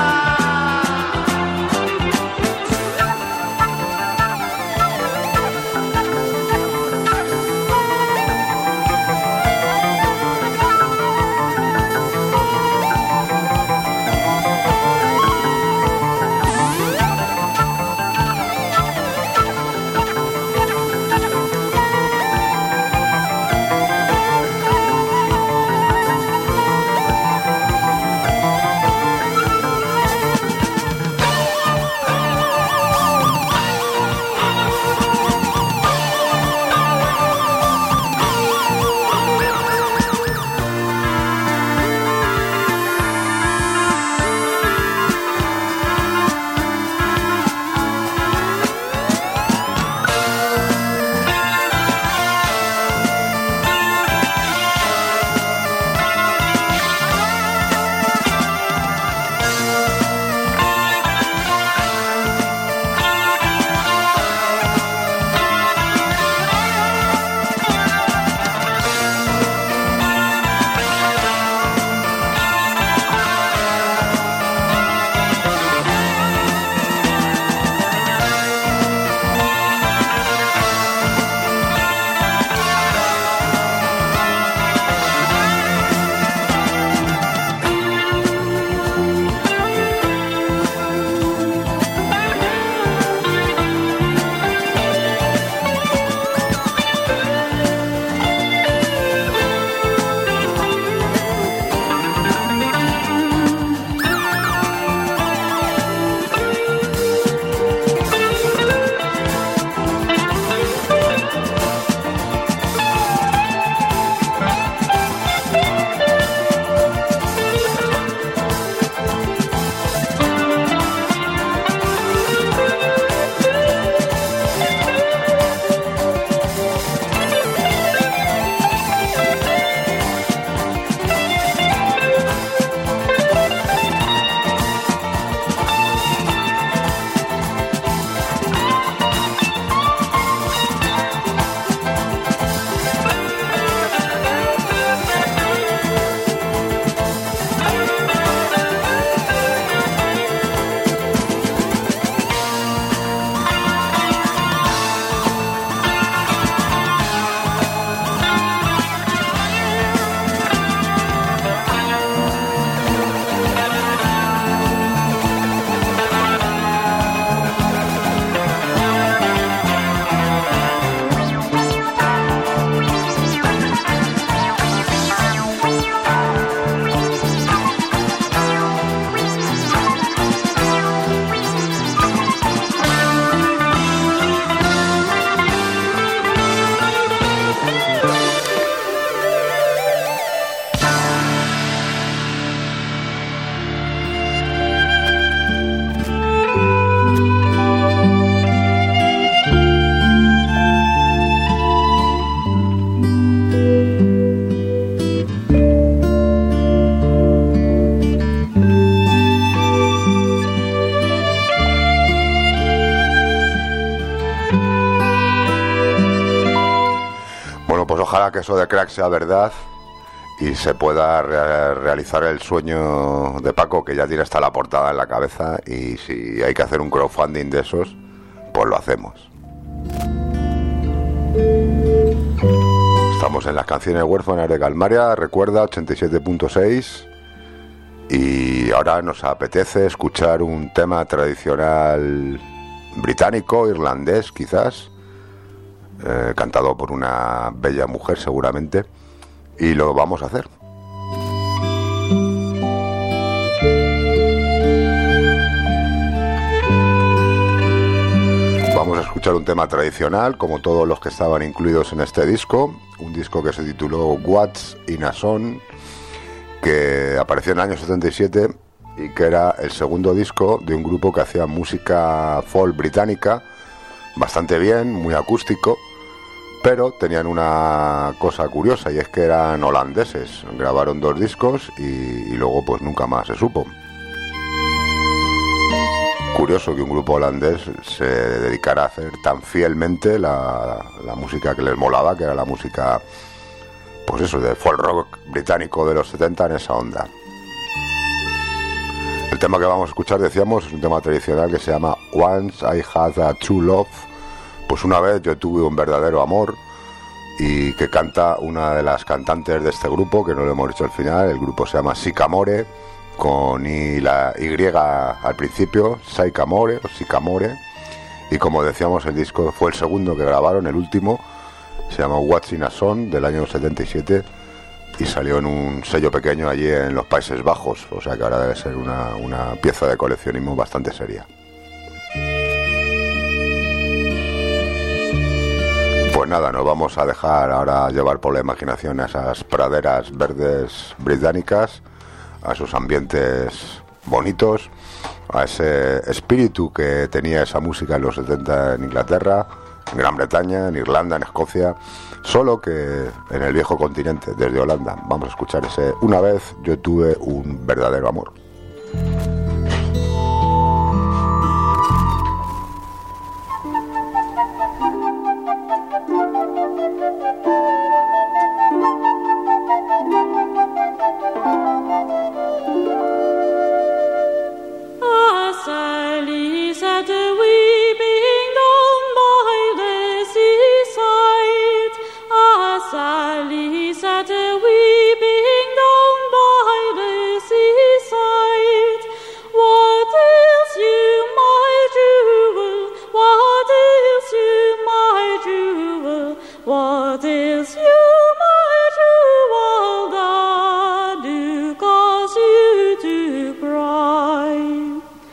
Ojalá que eso de Crack sea verdad y se pueda realizar el sueño de Paco, que ya tiene hasta la portada en la cabeza, y si hay que hacer un crowdfunding de esos, pues lo hacemos. Estamos en las canciones huérfanas de Calmaria, recuerda, 87.6, y ahora nos apetece escuchar un tema tradicional británico, irlandés quizás, cantado por una bella mujer seguramente, y lo vamos a hacer. Vamos a escuchar un tema tradicional, como todos los que estaban incluidos en este disco, un disco que se tituló What's in a Song, que apareció en el año 77 y que era el segundo disco de un grupo que hacía música folk británica, bastante bien, muy acústico, pero tenían una cosa curiosa, y es que eran holandeses. Grabaron 2 discos y luego pues nunca más se supo. Curioso que un grupo holandés se dedicara a hacer tan fielmente la música que les molaba, que era la música, pues eso, de folk rock británico de los 70 en esa onda. El tema que vamos a escuchar, decíamos, es un tema tradicional que se llama Once I Had a True Love, pues una vez yo tuve un verdadero amor, y que canta una de las cantantes de este grupo, que no lo hemos dicho al final. El grupo se llama Sycamore, con la Y al principio, Sycamore o Sycamore, y como decíamos el disco fue el segundo que grabaron, el último, se llama What's in a Song, del año 77, y salió en un sello pequeño allí en los Países Bajos, o sea que ahora debe ser una pieza de coleccionismo bastante seria. Pues nada, nos vamos a dejar ahora llevar por la imaginación a esas praderas verdes británicas, a esos ambientes bonitos, a ese espíritu que tenía esa música en los 70 en Inglaterra, en Gran Bretaña, en Irlanda, en Escocia, solo que en el viejo continente, desde Holanda. Vamos a escuchar ese Una vez yo tuve un verdadero amor. Sally sat weeping down by the seaside. Sally sat weeping down by the seaside. What else you, my jewel? What else you, my jewel? What else you, my jewel, that do cause you to cry?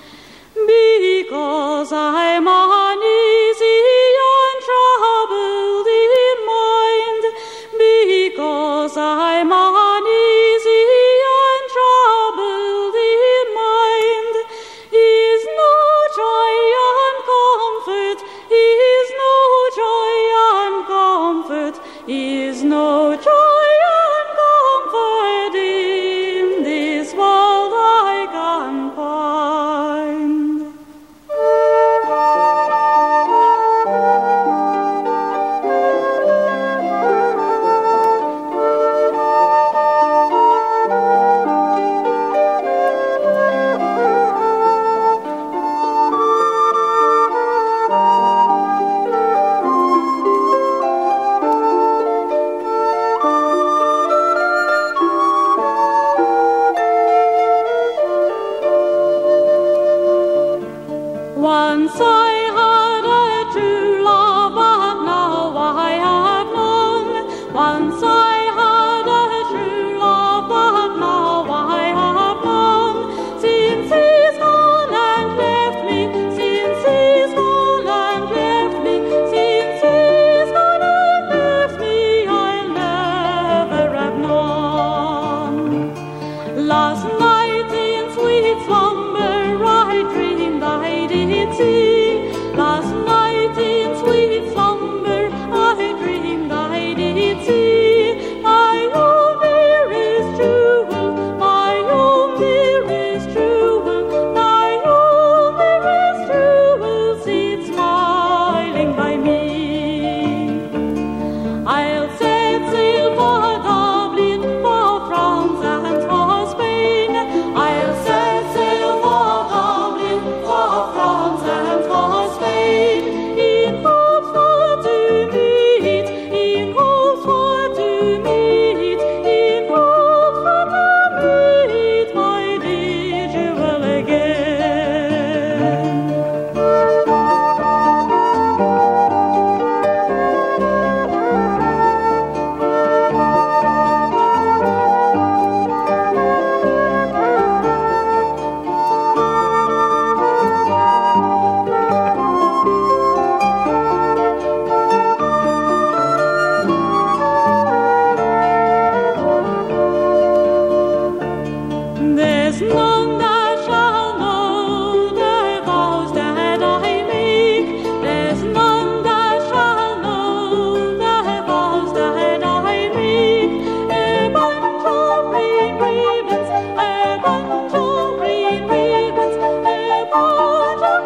Because I'm uneasy and troubled in mind. Because I'm uneasy and troubled in mind. Is no joy and comfort. Is no joy and comfort. Is no joy and comfort in this world I can find. Once I had a true love, but now I have none. Once I had a true love, but now I have none. Since he's gone and left me, since he's gone and left me, since he's gone and left me, I'll never have known. Last night in sweet slumber I dreamed I did see. Last night in sweet slumber I dreamed I did see. My own dearest jewel, my own dearest jewel, my own dearest jewel sits smiling by me. I'll set sail for Dublin, for France and for Spain. I'll set sail for Dublin, for France and for Spain. In hopes for to meet, in hopes for to meet, in hopes for to meet my dear jewel again. There's none that shall know the vows that I make. There's none that shall know the vows that I make. A bunch of green ribbons, a bunch of green ribbons, a bunch of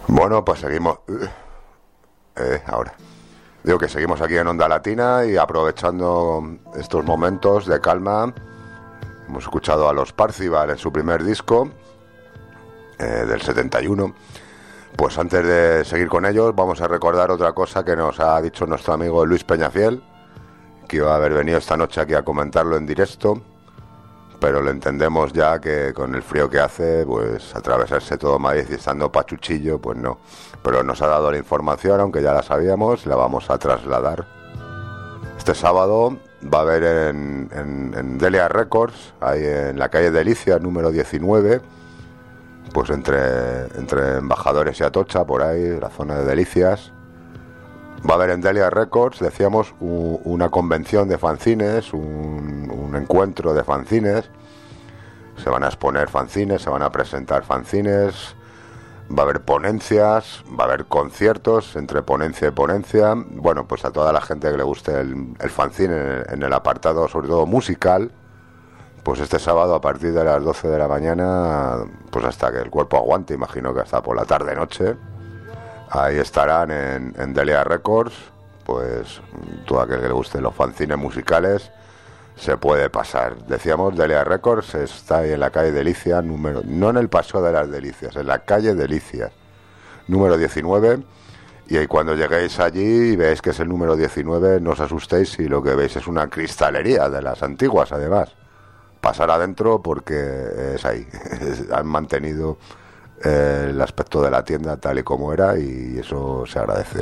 Bueno, pues seguimos. Ahora. Digo que seguimos aquí en Onda Latina y aprovechando estos momentos de calma. Hemos escuchado a los Parcival en su primer disco del 71. Pues antes de seguir con ellos, vamos a recordar otra cosa que nos ha dicho nuestro amigo Luis Peñafiel, que iba a haber venido esta noche aquí a comentarlo en directo, pero lo entendemos ya que con el frío que hace, pues atravesarse todo Madrid y estando pachuchillo, pues no. Pero nos ha dado la información, aunque ya la sabíamos, la vamos a trasladar. Este sábado va a haber en Delia Records, ahí en la calle Delicias, número 19, pues entre Embajadores y Atocha, por ahí, la zona de Delicias. Va a haber en Delia Records, decíamos, una convención de fanzines, un encuentro de fanzines. Se van a exponer fanzines, se van a presentar fanzines, va a haber ponencias, va a haber conciertos entre ponencia y ponencia. Bueno, pues a toda la gente que le guste el fanzine en el apartado, sobre todo musical, pues este sábado a partir de las 12 de la mañana, pues hasta que el cuerpo aguante, imagino que hasta por la tarde-noche. Ahí estarán en Delia Records, pues todo aquel que le guste los fanzines musicales se puede pasar. Decíamos, Delia Records está ahí en la calle Delicias, no en el Paseo de las Delicias, en la calle Delicias, número 19. Y ahí cuando lleguéis allí y veáis que es el número 19, no os asustéis si lo que veis es una cristalería de las antiguas, además. Pasar adentro porque es ahí. Han mantenido el aspecto de la tienda tal y como era y eso se agradece.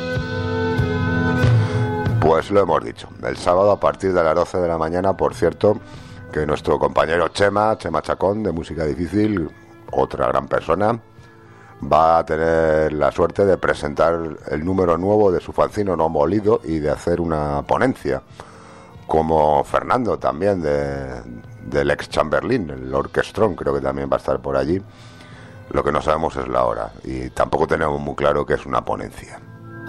Pues lo hemos dicho, el sábado a partir de las 12 de la mañana, por cierto, que nuestro compañero Chema Chacón, de Música Difícil, otra gran persona, va a tener la suerte de presentar el número nuevo de su fanzine No Molido y de hacer una ponencia, como Fernando también, del ex Chamberlain, el orquestrón, creo que también va a estar por allí. Lo que no sabemos es la hora y tampoco tenemos muy claro qué es una ponencia.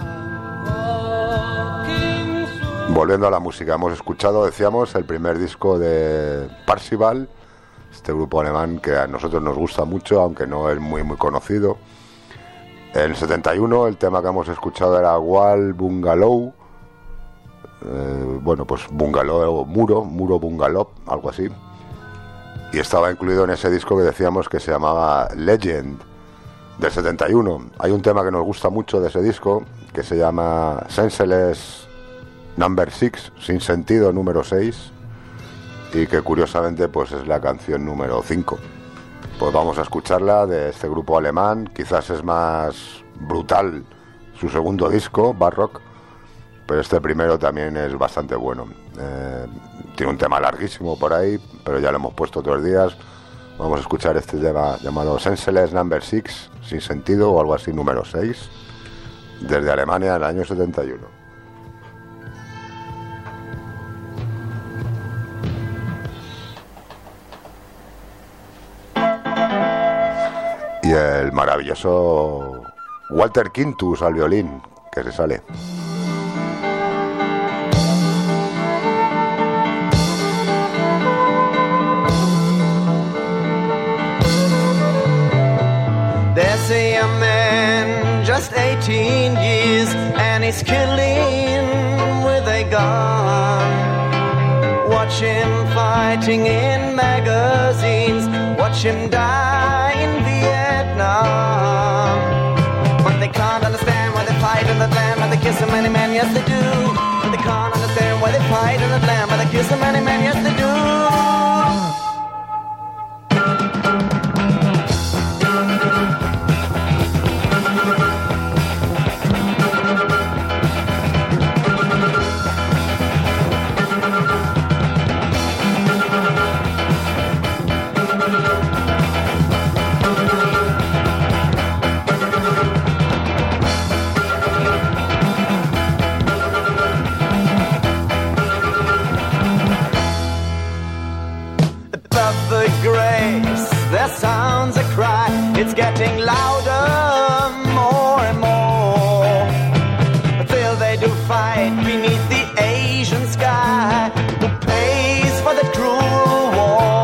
Volviendo a la música, hemos escuchado, decíamos, el primer disco de Parcival, este grupo alemán que a nosotros nos gusta mucho, aunque no es muy conocido. En el 71 el tema que hemos escuchado era Wall Bungalow, bueno, pues bungalow, muro bungalow, algo así. Y estaba incluido en ese disco que decíamos que se llamaba Legend, del 71. Hay un tema que nos gusta mucho de ese disco, que se llama Senseless Number 6, sin sentido número 6, y que curiosamente pues es la canción número 5. Pues vamos a escucharla de este grupo alemán. Quizás es más brutal su segundo disco, Barrock, pero este primero también es bastante bueno. Tiene un tema larguísimo por ahí, pero ya lo hemos puesto otros días. Vamos a escuchar este tema llamado Senseless Number 6, sin sentido o algo así, número 6, desde Alemania en el año 71. Y el maravilloso Walter Quintus al violín, que se sale. There's a young man, just 18 years, and he's killing with a gun. Watch him fighting in magazines, watch him die in Vietnam. But they can't understand why they fight in the land, why they kiss so many men, yes they do. But they can't understand why they fight in the land, why they kiss so many men, yes they do. Their sounds a cry, it's getting louder, more and more. Till they do fight beneath the Asian sky, who pays for the cruel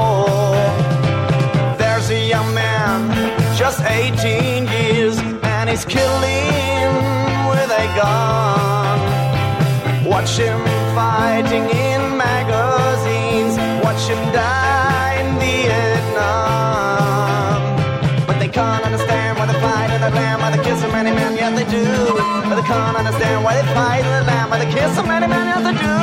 war? There's a young man, just 18 years, and he's killing with a gun. Watch him fighting in magazines, watch him die in Vietnam. But they can't understand why they fight in the land, why they kill so many men, yet they do. But they can't understand why they fight in the land, why they kill so many men, yet they do.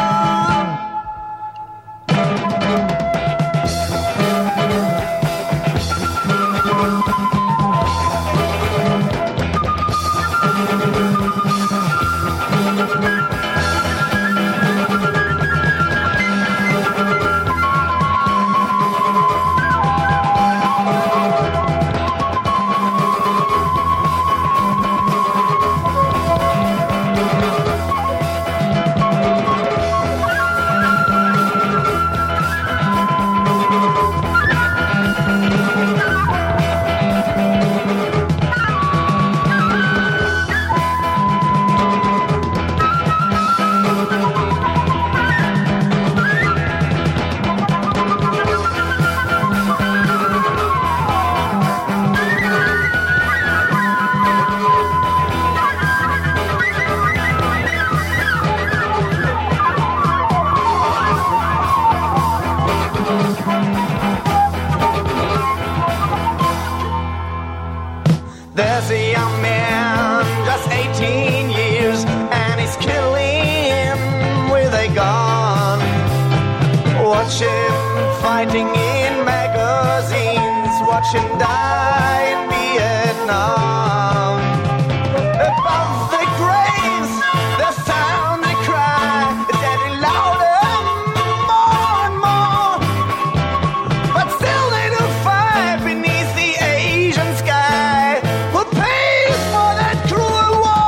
There's a young man, just 18 years, and he's killing with a gun. Watch him fighting in magazines, watch him die in Vietnam. Above the graves, the sound they cry is getting louder, more and more. But still they do fight beneath the Asian sky. Who pays for that cruel war?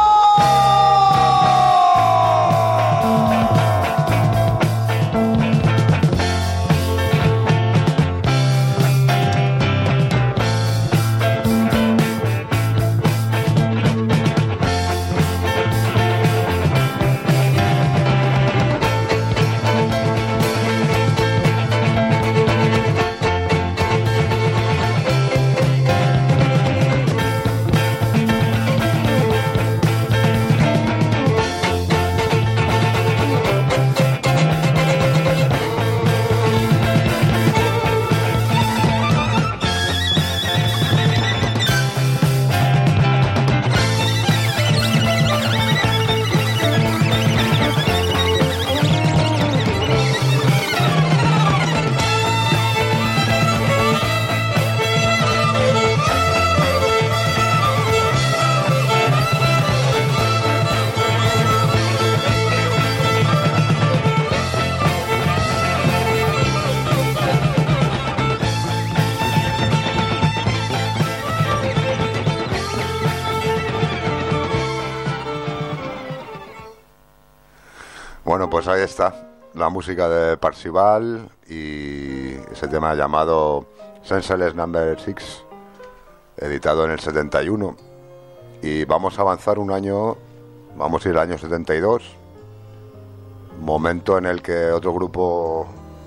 Bueno, pues ahí está la música de Parzival y ese tema llamado Senseless Number 6, editado en el 71. Y vamos a avanzar un año, vamos a ir al año 72, momento en el que otro grupo,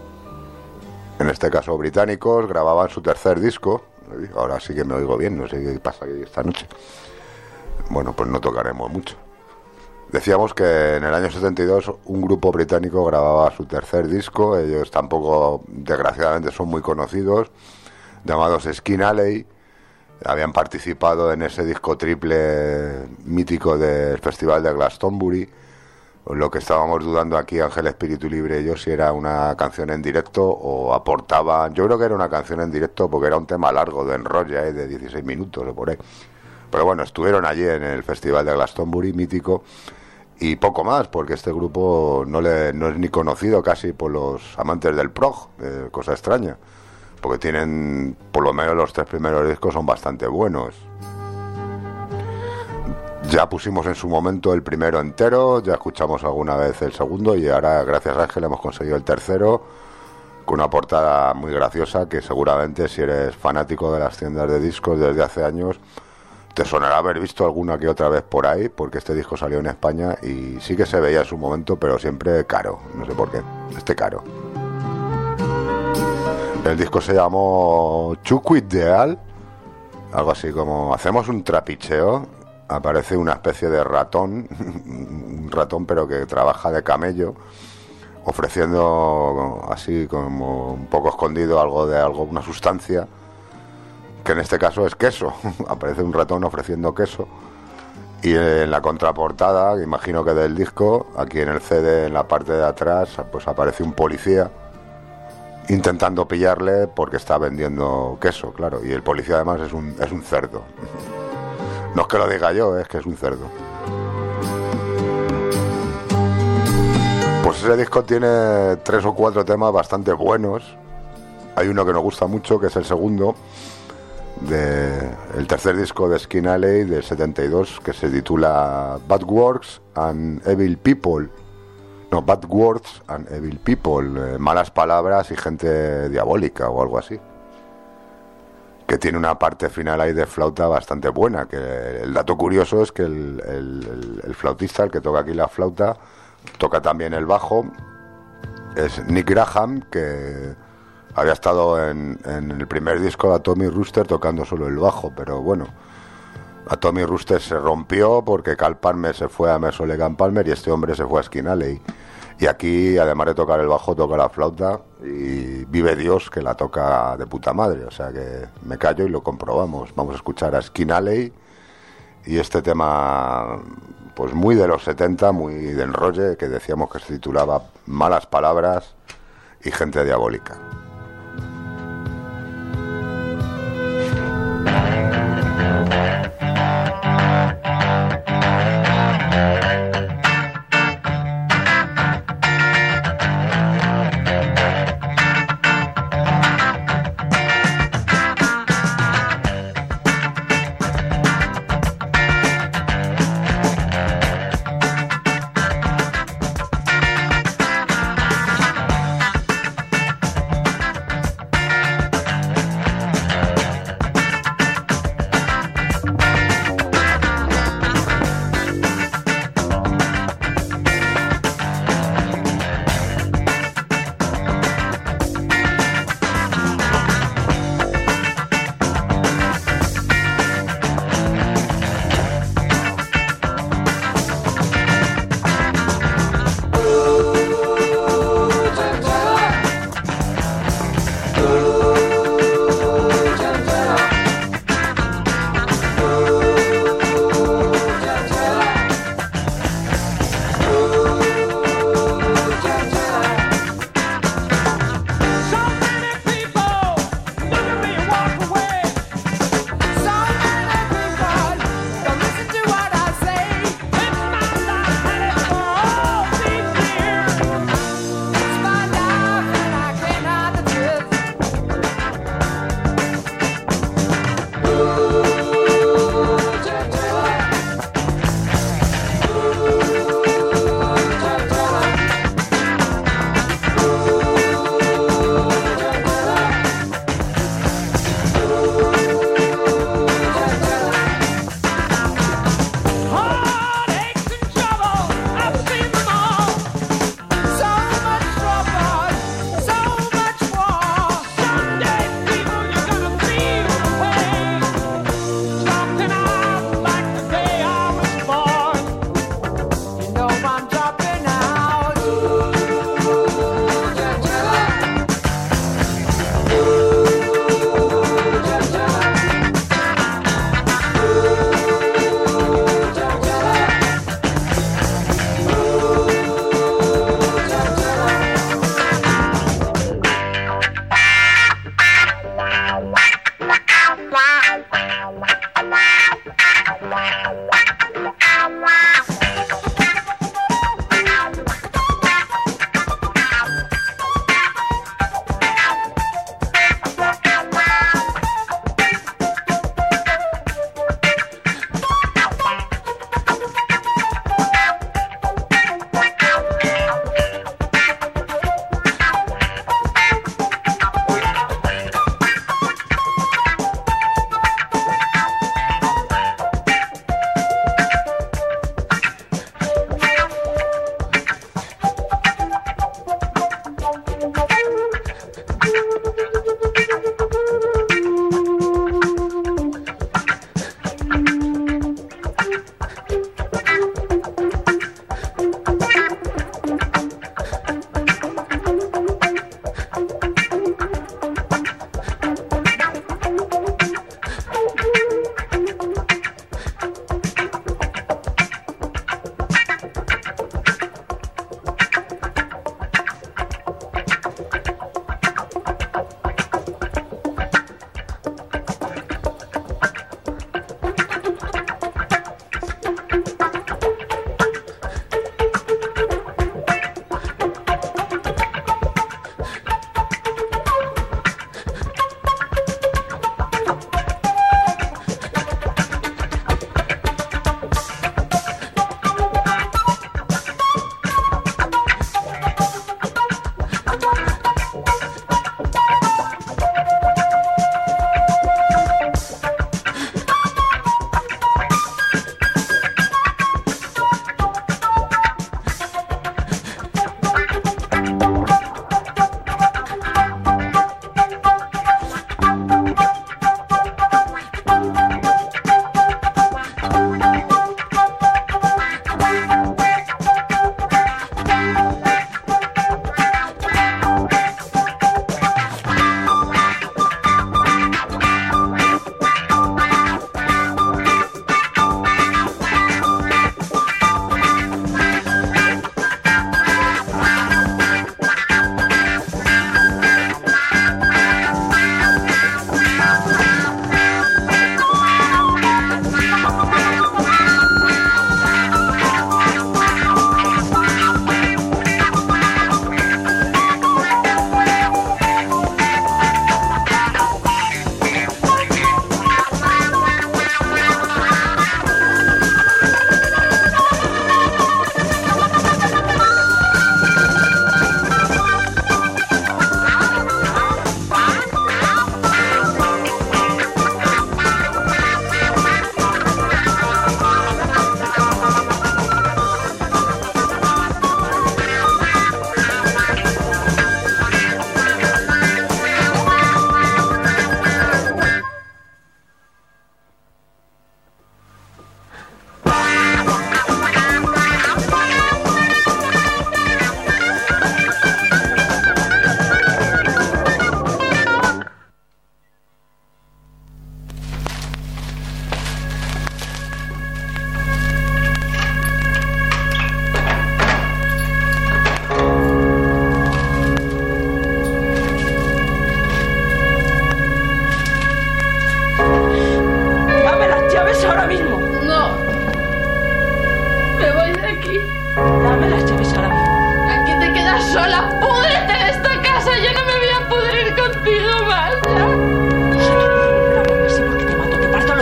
en este caso británicos, grababan su tercer disco. Ahora sí que me oigo bien, no sé qué pasa aquí esta noche. Bueno, pues no tocaremos mucho. Decíamos que en el año 72 un grupo británico grababa su tercer disco. Ellos tampoco, desgraciadamente, son muy conocidos, llamados Skin Alley. Habían participado en ese disco triple mítico del Festival de Glastonbury. Lo que estábamos dudando aquí, Ángel Espíritu Libre y yo, si era una canción en directo o aportaban. Yo creo que era una canción en directo porque era un tema largo, de enrolla, de 16 minutos o por ahí. Pero bueno, estuvieron allí en el Festival de Glastonbury, mítico. Y poco más, porque este grupo no es ni conocido casi por los amantes del prog, cosa extraña, porque tienen, por lo menos los tres primeros discos son bastante buenos. Ya pusimos en su momento el primero entero, ya escuchamos alguna vez el segundo y ahora, gracias a Ángel, hemos conseguido el tercero, con una portada muy graciosa que seguramente, si eres fanático de las tiendas de discos desde hace años, te sonará haber visto alguna que otra vez por ahí, porque este disco salió en España y sí que se veía en su momento, pero siempre caro, no sé por qué, caro. El disco se llamó Chuck With The All algo así como hacemos un trapicheo, aparece una especie de ratón, un ratón pero que trabaja de camello, ofreciendo así como un poco escondido una sustancia, que en este caso es queso. Aparece un ratón ofreciendo queso. Y en la contraportada, que imagino que del disco, aquí en el CD, en la parte de atrás, pues aparece un policía intentando pillarle porque está vendiendo queso, claro. Y el policía además es un cerdo. No es que lo diga yo, es que es un cerdo. Pues ese disco tiene 3 o 4 temas bastante buenos. Hay uno que nos gusta mucho, que es el segundo, el tercer disco de Skin Alley del 72, que se titula Bad Words and Evil People. No, Bad Words and Evil People, malas palabras y gente diabólica o algo así. Que tiene una parte final ahí de flauta bastante buena. Que el dato curioso es que el flautista, el que toca aquí la flauta, toca también el bajo. Es Nick Graham, que había estado en el primer disco de Tommy Rooster tocando solo el bajo, pero bueno, a Tommy Rooster se rompió porque Cal Palmer se fue a Mesolegan Palmer y este hombre se fue a Skin Alley. Y aquí, además de tocar el bajo, toca la flauta y vive Dios que la toca de puta madre. O sea que me callo y lo comprobamos. Vamos a escuchar a Skin Alley y este tema, pues muy de los 70, muy de enrolle, que decíamos que se titulaba Malas Palabras y Gente Diabólica.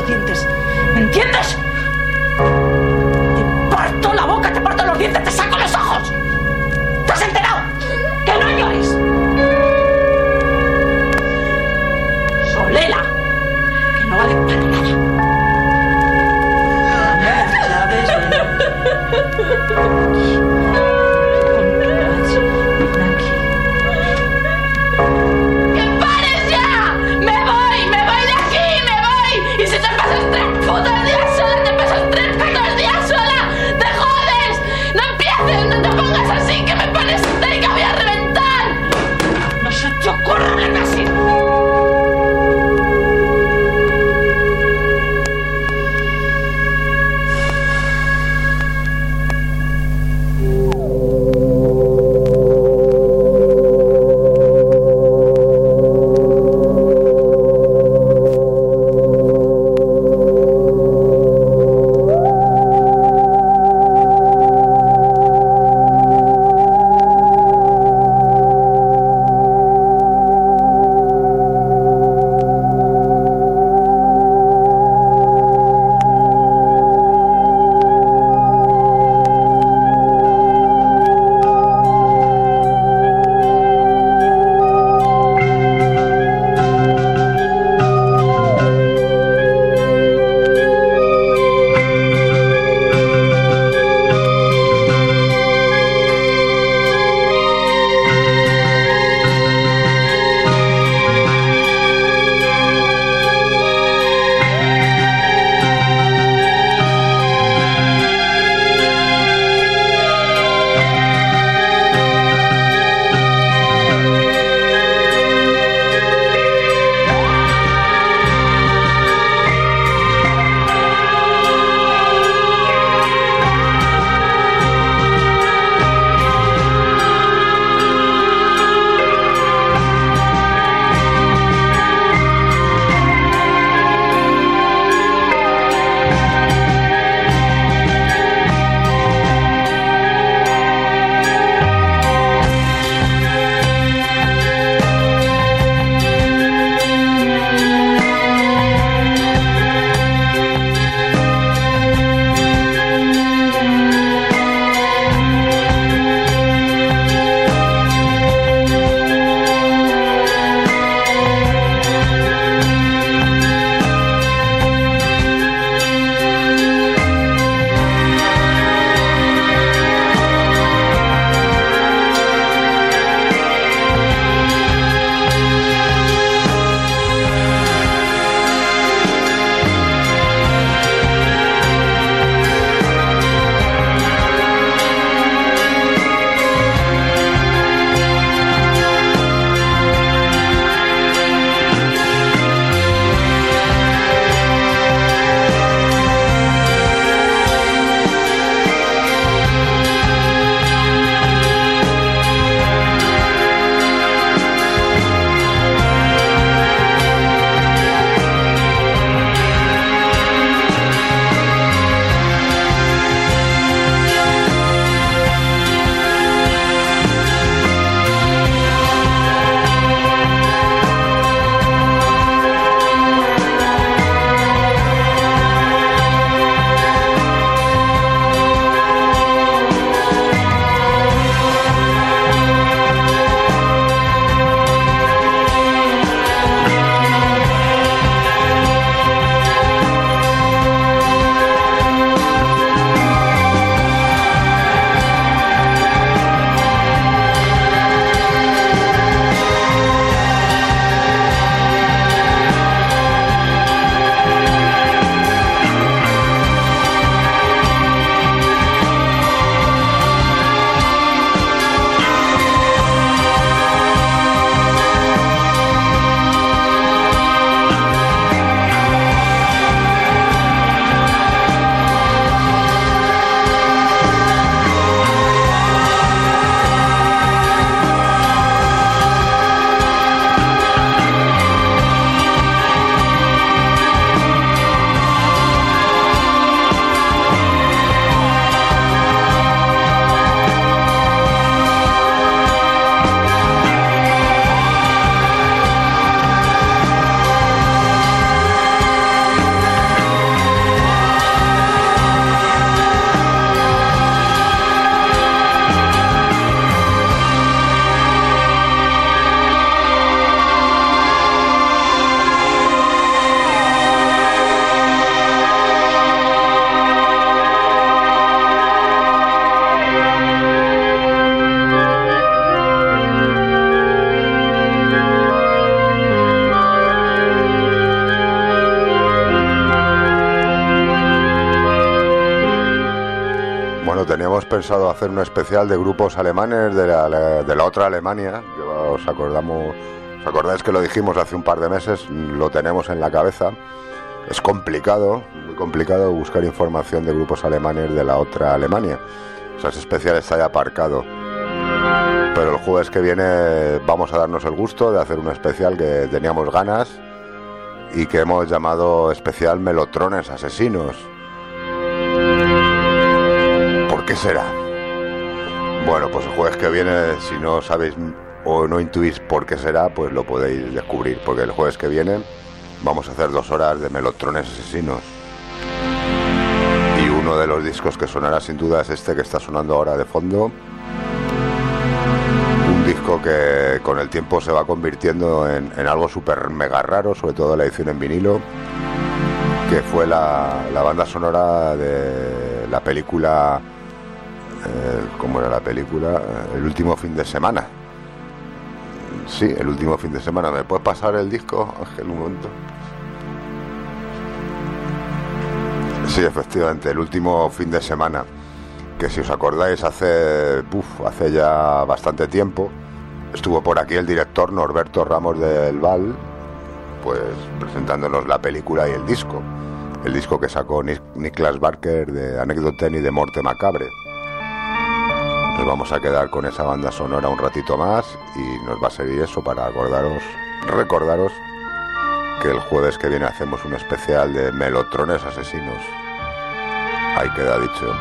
dientes. ¿Me entiendes? Te parto la boca, te parto los dientes, te saco los ojos. ¿Te has enterado? ¡Que no llores! Solela, que no vale para nada. Ya ves, ¡que pares ya! ¡Me voy de aquí, me voy! Y si te pasas 3 putos días sola, te pasas 3 putos días sola, ¡te jodes! ¡No empieces, no te pongas así, que me pones histérica, voy a reventar! ¡No se te ocurra hablar así! Bueno, teníamos pensado hacer un especial de grupos alemanes de la otra Alemania. ¿Os acordáis que lo dijimos hace un par de meses? Lo tenemos en la cabeza. Es complicado, muy complicado buscar información de grupos alemanes de la otra Alemania. Esas especiales está ya aparcado. Pero el jueves que viene vamos a darnos el gusto de hacer un especial que teníamos ganas y que hemos llamado especial Melotrones Asesinos. ¿Por qué será? Bueno, pues el jueves que viene, si no sabéis o no intuís por qué será, pues lo podéis descubrir, porque el jueves que viene vamos a hacer 2 horas de Melotrones Asesinos. Y uno de los discos que sonará sin duda es este que está sonando ahora de fondo. Un disco que con el tiempo se va convirtiendo en algo súper mega raro, sobre todo la edición en vinilo, que fue la banda sonora de la película, ¿cómo era la película? El último fin de semana. Sí, el último fin de semana. ¿Me puedes pasar el disco, Ángel, un momento? Sí, efectivamente, el último fin de semana, que si os acordáis hace ya bastante tiempo, estuvo por aquí el director Norberto Ramos del Val, pues presentándonos la película y el disco que sacó Niklas Barker de Anecdoten y de Morte Macabre. Nos vamos a quedar con esa banda sonora un ratito más y nos va a servir eso para recordaros que el jueves que viene hacemos un especial de Melotrones Asesinos. Ahí queda dicho.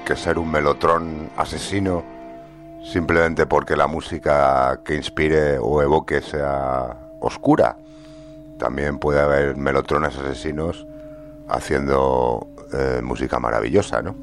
que ser un melotrón asesino simplemente porque la música que inspire o evoque sea oscura. También puede haber melotrones asesinos haciendo música maravillosa, ¿no?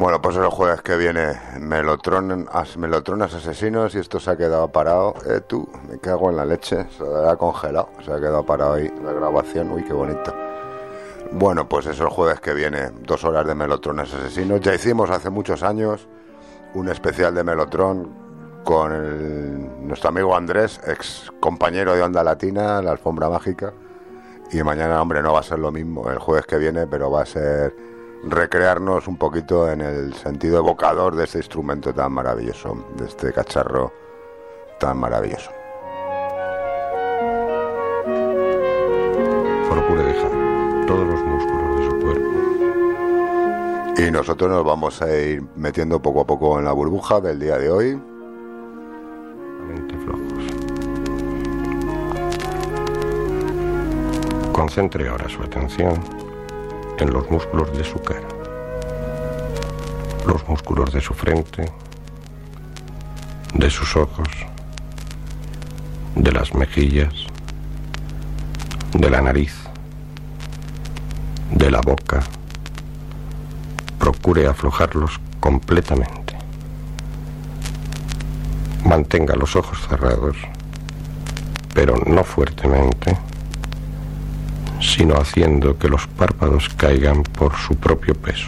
Bueno, pues el jueves que viene Melotronas Asesinos, y esto se ha quedado parado. Tú, me cago en la leche, se ha congelado, se ha quedado parado ahí la grabación. Uy, qué bonito. Bueno, pues eso, el jueves que viene, 2 horas de Melotronas Asesinos. Ya hicimos hace muchos años un especial de Melotron con nuestro amigo Andrés, ex compañero de Onda Latina, la Alfombra Mágica. Y mañana, hombre, no va a ser lo mismo el jueves que viene, pero va a ser recrearnos un poquito en el sentido evocador de este instrumento tan maravilloso, de este cacharro tan maravilloso. Procure dejar todos los músculos de su cuerpo. Y nosotros nos vamos a ir metiendo poco a poco en la burbuja del día de hoy. Mente flojos. Concentre ahora su atención en los músculos de su cara, los músculos de su frente, de sus ojos, de las mejillas, de la nariz, de la boca. Procure aflojarlos completamente. Mantenga los ojos cerrados, pero no fuertemente, sino haciendo que los párpados caigan por su propio peso.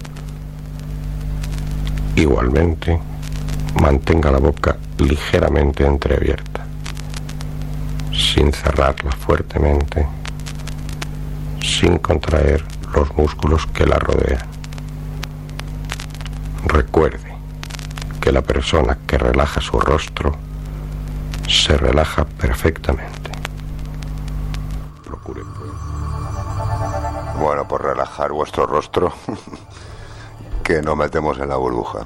Igualmente, mantenga la boca ligeramente entreabierta, sin cerrarla fuertemente, sin contraer los músculos que la rodean. Recuerde que la persona que relaja su rostro se relaja perfectamente. Procure, pues. Bueno, pues relajar vuestro rostro, que nos metemos en la burbuja.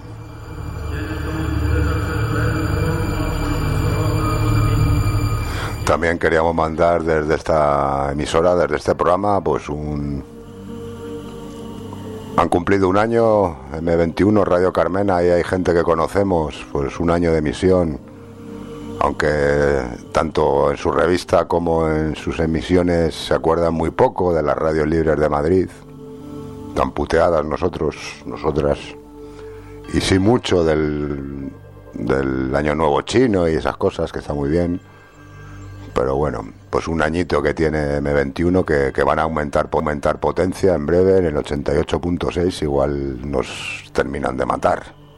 También queríamos mandar desde esta emisora, desde este programa, pues han cumplido un año, M21, Radio Carmena, y hay gente que conocemos, pues un año de emisión, aunque tanto en su revista como en sus emisiones se acuerdan muy poco de las radios libres de Madrid, tan puteadas nosotras, y sí mucho del Año Nuevo Chino y esas cosas, que está muy bien. Pero bueno, pues un añito que tiene M21 que van a aumentar potencia en breve, en el 88.6, igual nos terminan de matar.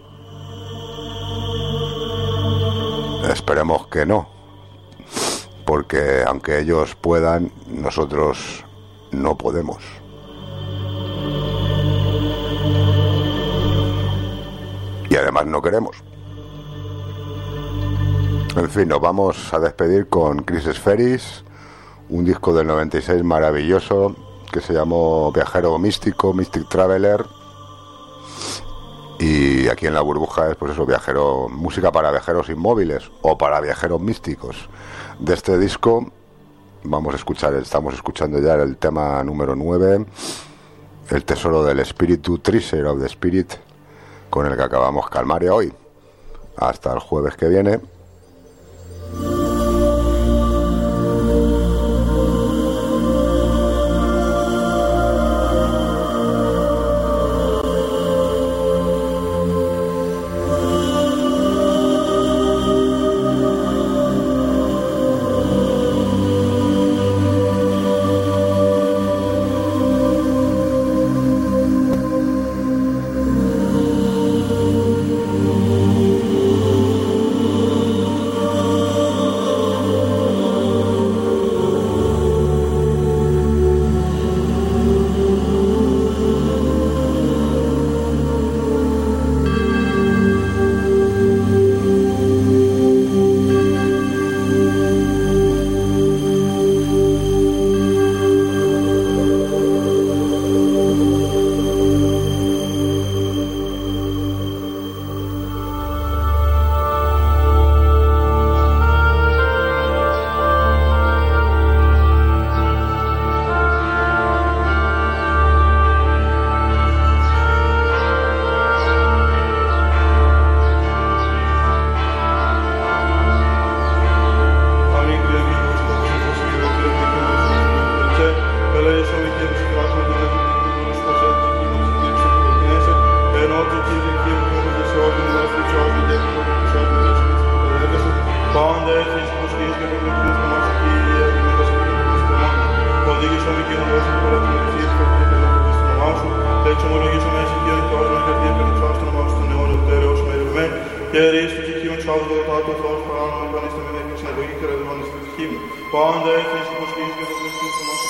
Esperemos que no, porque aunque ellos puedan, nosotros no podemos. Y además no queremos. En fin, nos vamos a despedir con Chris Spheris, un disco del 96 maravilloso que se llamó Viajero Místico, Mystic Traveler. Y aquí en la burbuja es, pues eso, música para viajeros inmóviles o para viajeros místicos. De este disco estamos escuchando ya el tema número 9, El Tesoro del Espíritu, Treasure of the Spirit, con el que acabamos Calmaria hoy. Hasta el jueves que viene. Notte γίνω δώσει την παρατηρηθείς και αυτή θέλω να πεις το όνομά σου. Έτσι ομολογήσω μέσα και ο Θεός με καρδία και νυψάς το όνομά σου στον αιώνα του τέρεως με ερευμέν. Και ερείς του ψυχίων σάλβου το τάτο Θεός παράνομο με πανίστε με δέκη συναγωγή και ρεδευόνη στη ψυχή μου. Πάντα έχεις υποσχείς και το Χριστούς το μας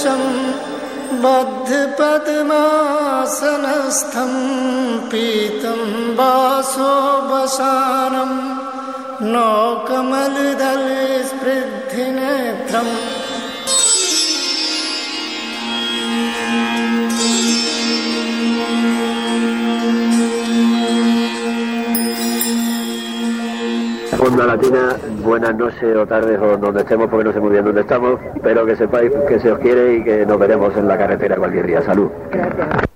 सदृशं बद्धपद्मासनस्थं पीतं वासोपसानं नौकमलदलस्पृद्धिनेत्रम् Onda Latina, buenas noches o tardes o donde estemos, porque no sé muy bien dónde estamos, pero que sepáis que se os quiere y que nos veremos en la carretera cualquier día. Salud. Gracias.